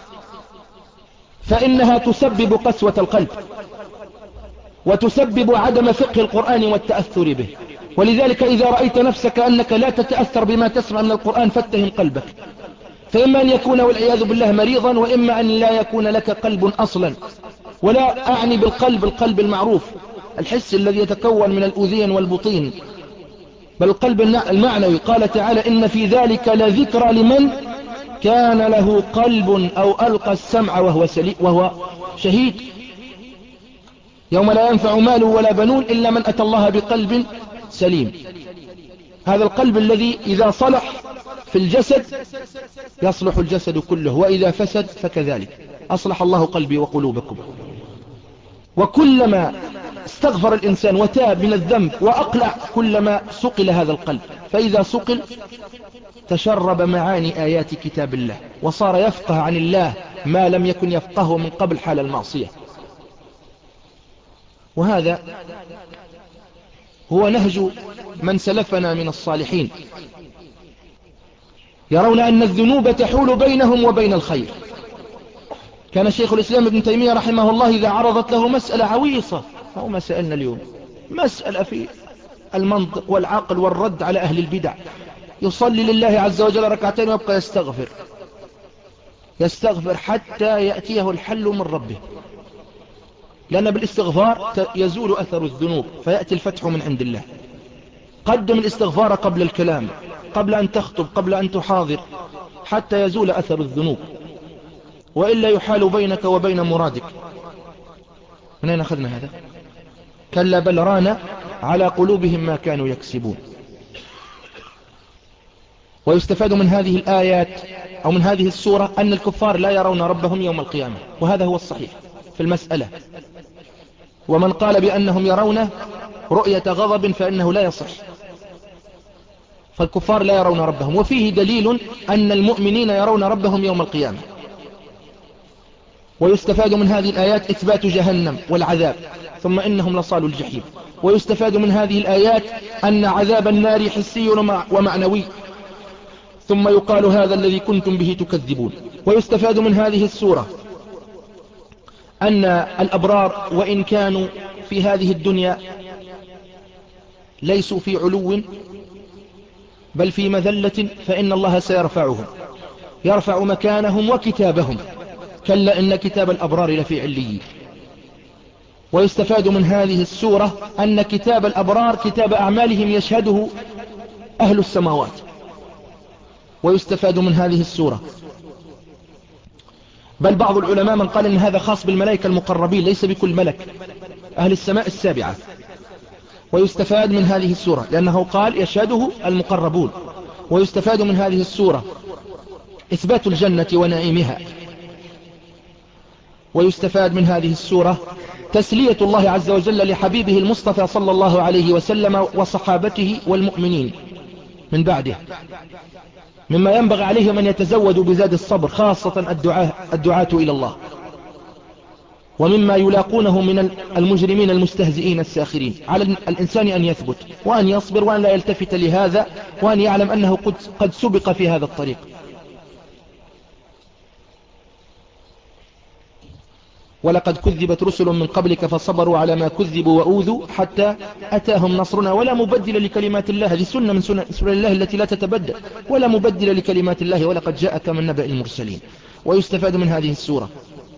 فإنها تسبب قسوة القلب وتسبب عدم فقه القرآن والتأثر به. ولذلك إذا رأيت نفسك أنك لا تتأثر بما تسمع من القرآن فاتهم قلبك، فإما أن يكون والعياذ بالله مريضا، وإما أن لا يكون لك قلب أصلا. ولا أعني بالقلب القلب المعروف الحس الذي يتكون من الأذين والبطين، بل القلب المعنوي. قال تعالى إن في ذلك لذكرى لمن كان له قلب أو ألقى السمع وهو, وهو شهيد، يوم لا ينفع مال ولا بنون إلا من أتى الله بقلب سليم. هذا القلب الذي إذا صلح في الجسد يصلح الجسد كله، وإذا فسد فكذلك. أصلح الله قلبي وقلوبكم. وكلما استغفر الإنسان وتاب من الذنب وأقلع كلما سقل هذا القلب، فإذا سقل تشرب معاني آيات كتاب الله وصار يفقه عن الله ما لم يكن يفقهه من قبل حال المعصية. وهذا هو نهج من سلفنا من الصالحين، يرون أن الذنوب تحول بينهم وبين الخير. كان شيخ الإسلام ابن تيمية رحمه الله إذا عرضت له مسألة عويصة، أو ما سألنا اليوم مسألة في المنطق والعقل والرد على أهل البدع، يصلي لله عز وجل ركعتين ويبقى يستغفر يستغفر حتى يأتيه الحل من ربه، لأن بالاستغفار يزول أثر الذنوب فيأتي الفتح من عند الله. قدم الاستغفار قبل الكلام، قبل أن تخطب، قبل أن تحاضر، حتى يزول أثر الذنوب، وإلا يحال بينك وبين مرادك. من أين أخذنا هذا؟ كلا بل ران على قلوبهم ما كانوا يكسبون. ويستفاد من هذه الآيات أو من هذه السورة أن الكفار لا يرون ربهم يوم القيامة، وهذا هو الصحيح في المسألة. ومن قال بأنهم يرونه رؤية غضب فإنه لا يصح، فالكفار لا يرون ربهم. وفيه دليل أن المؤمنين يرون ربهم يوم القيامة. ويستفاد من هذه الآيات إثبات جهنم والعذاب، ثم إنهم لصالوا الجحيم. ويستفاد من هذه الآيات أن عذاب النار حسي ومعنوي، ثم يقال هذا الذي كنتم به تكذبون. ويستفاد من هذه السورة أن الأبرار وإن كانوا في هذه الدنيا ليسوا في علو بل في مذلة، فإن الله سيرفعهم، يرفع مكانهم وكتابهم، كلا إن كتاب الأبرار لفي عليين. ويستفاد من هذه السورة أن كتاب الأبرار كتاب أعمالهم يشهده أهل السماوات. ويستفاد من هذه السورة بل بعض العلماء من قال إن هذا خاص بالملائكة المقربين ليس بكل ملك، أهل السماء السابعة. ويستفاد من هذه السورة لأنه قال يشهده المقربون. ويستفاد من هذه السورة إثبات الجنة ونعيمها. ويستفاد من هذه السورة تسلية الله عز وجل لحبيبه المصطفى صلى الله عليه وسلم وصحابته والمؤمنين من بعده، مما ينبغي عليهم أن يتزودوا بزاد الصبر، خاصة الدعاء الدعاة إلى الله، ومما يلاقونه من المجرمين المستهزئين الساخرين. على الإنسان أن يثبت وأن يصبر وأن لا يلتفت لهذا، وأن يعلم أنه قد سبق في هذا الطريق. ولقد كذبت رسل من قبلك فصبروا على ما كذبوا وأوذوا حتى أتاهم نصرنا ولا مبدل لكلمات الله. هذه سنة من سنة الله التي لا تتبدل، ولا مبدل لكلمات الله، ولقد جاءك من نبأ المرسلين. ويستفاد من هذه السورة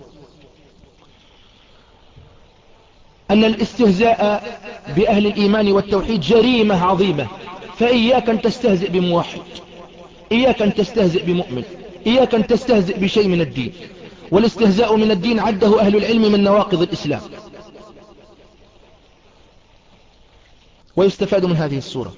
أن الاستهزاء بأهل الإيمان والتوحيد جريمة عظيمة، فإياك أن تستهزئ بموحد، إياك أن تستهزئ بمؤمن، إياك أن تستهزئ بشيء من الدين. والاستهزاء من الدين عده أهل العلم من نواقض الإسلام. ويستفاد من هذه السورة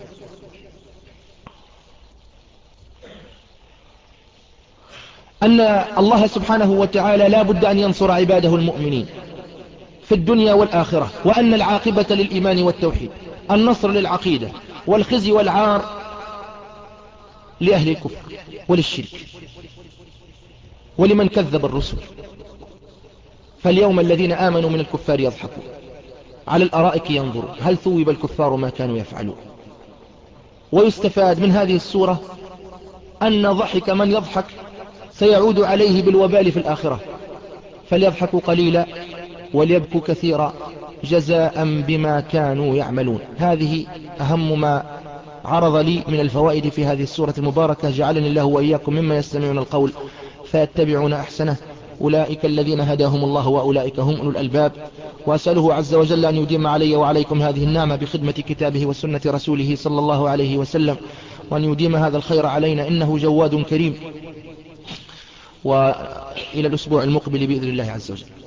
أن الله سبحانه وتعالى لا بد أن ينصر عباده المؤمنين في الدنيا والآخرة، وأن العاقبة للإيمان والتوحيد، النصر للعقيدة، والخزي والعار لأهل الكفر وللشرك ولمن كذب الرسل. فاليوم الذين آمنوا من الكفار يضحكون على الأرائك ينظرون هل ثوب الكفار ما كانوا يفعلون. ويستفاد من هذه السورة أن ضحك من يضحك سيعود عليه بالوبال في الآخرة، فليضحكوا قليلا وليبكوا كثيرا جزاء بما كانوا يعملون. هذه أهم ما عرض لي من الفوائد في هذه السورة المباركة. جعلني الله وإياكم مما يستمعون القول فيتبعون أحسنه. أولئك الذين هداهم الله وأولئك هم أولو الألباب. وأسأله عز وجل أن يديم علي وعليكم هذه النعمة بخدمة كتابه وسنة رسوله صلى الله عليه وسلم، وأن يديم هذا الخير علينا إنه جواد كريم. وإلى الأسبوع المقبل بإذن الله عز وجل.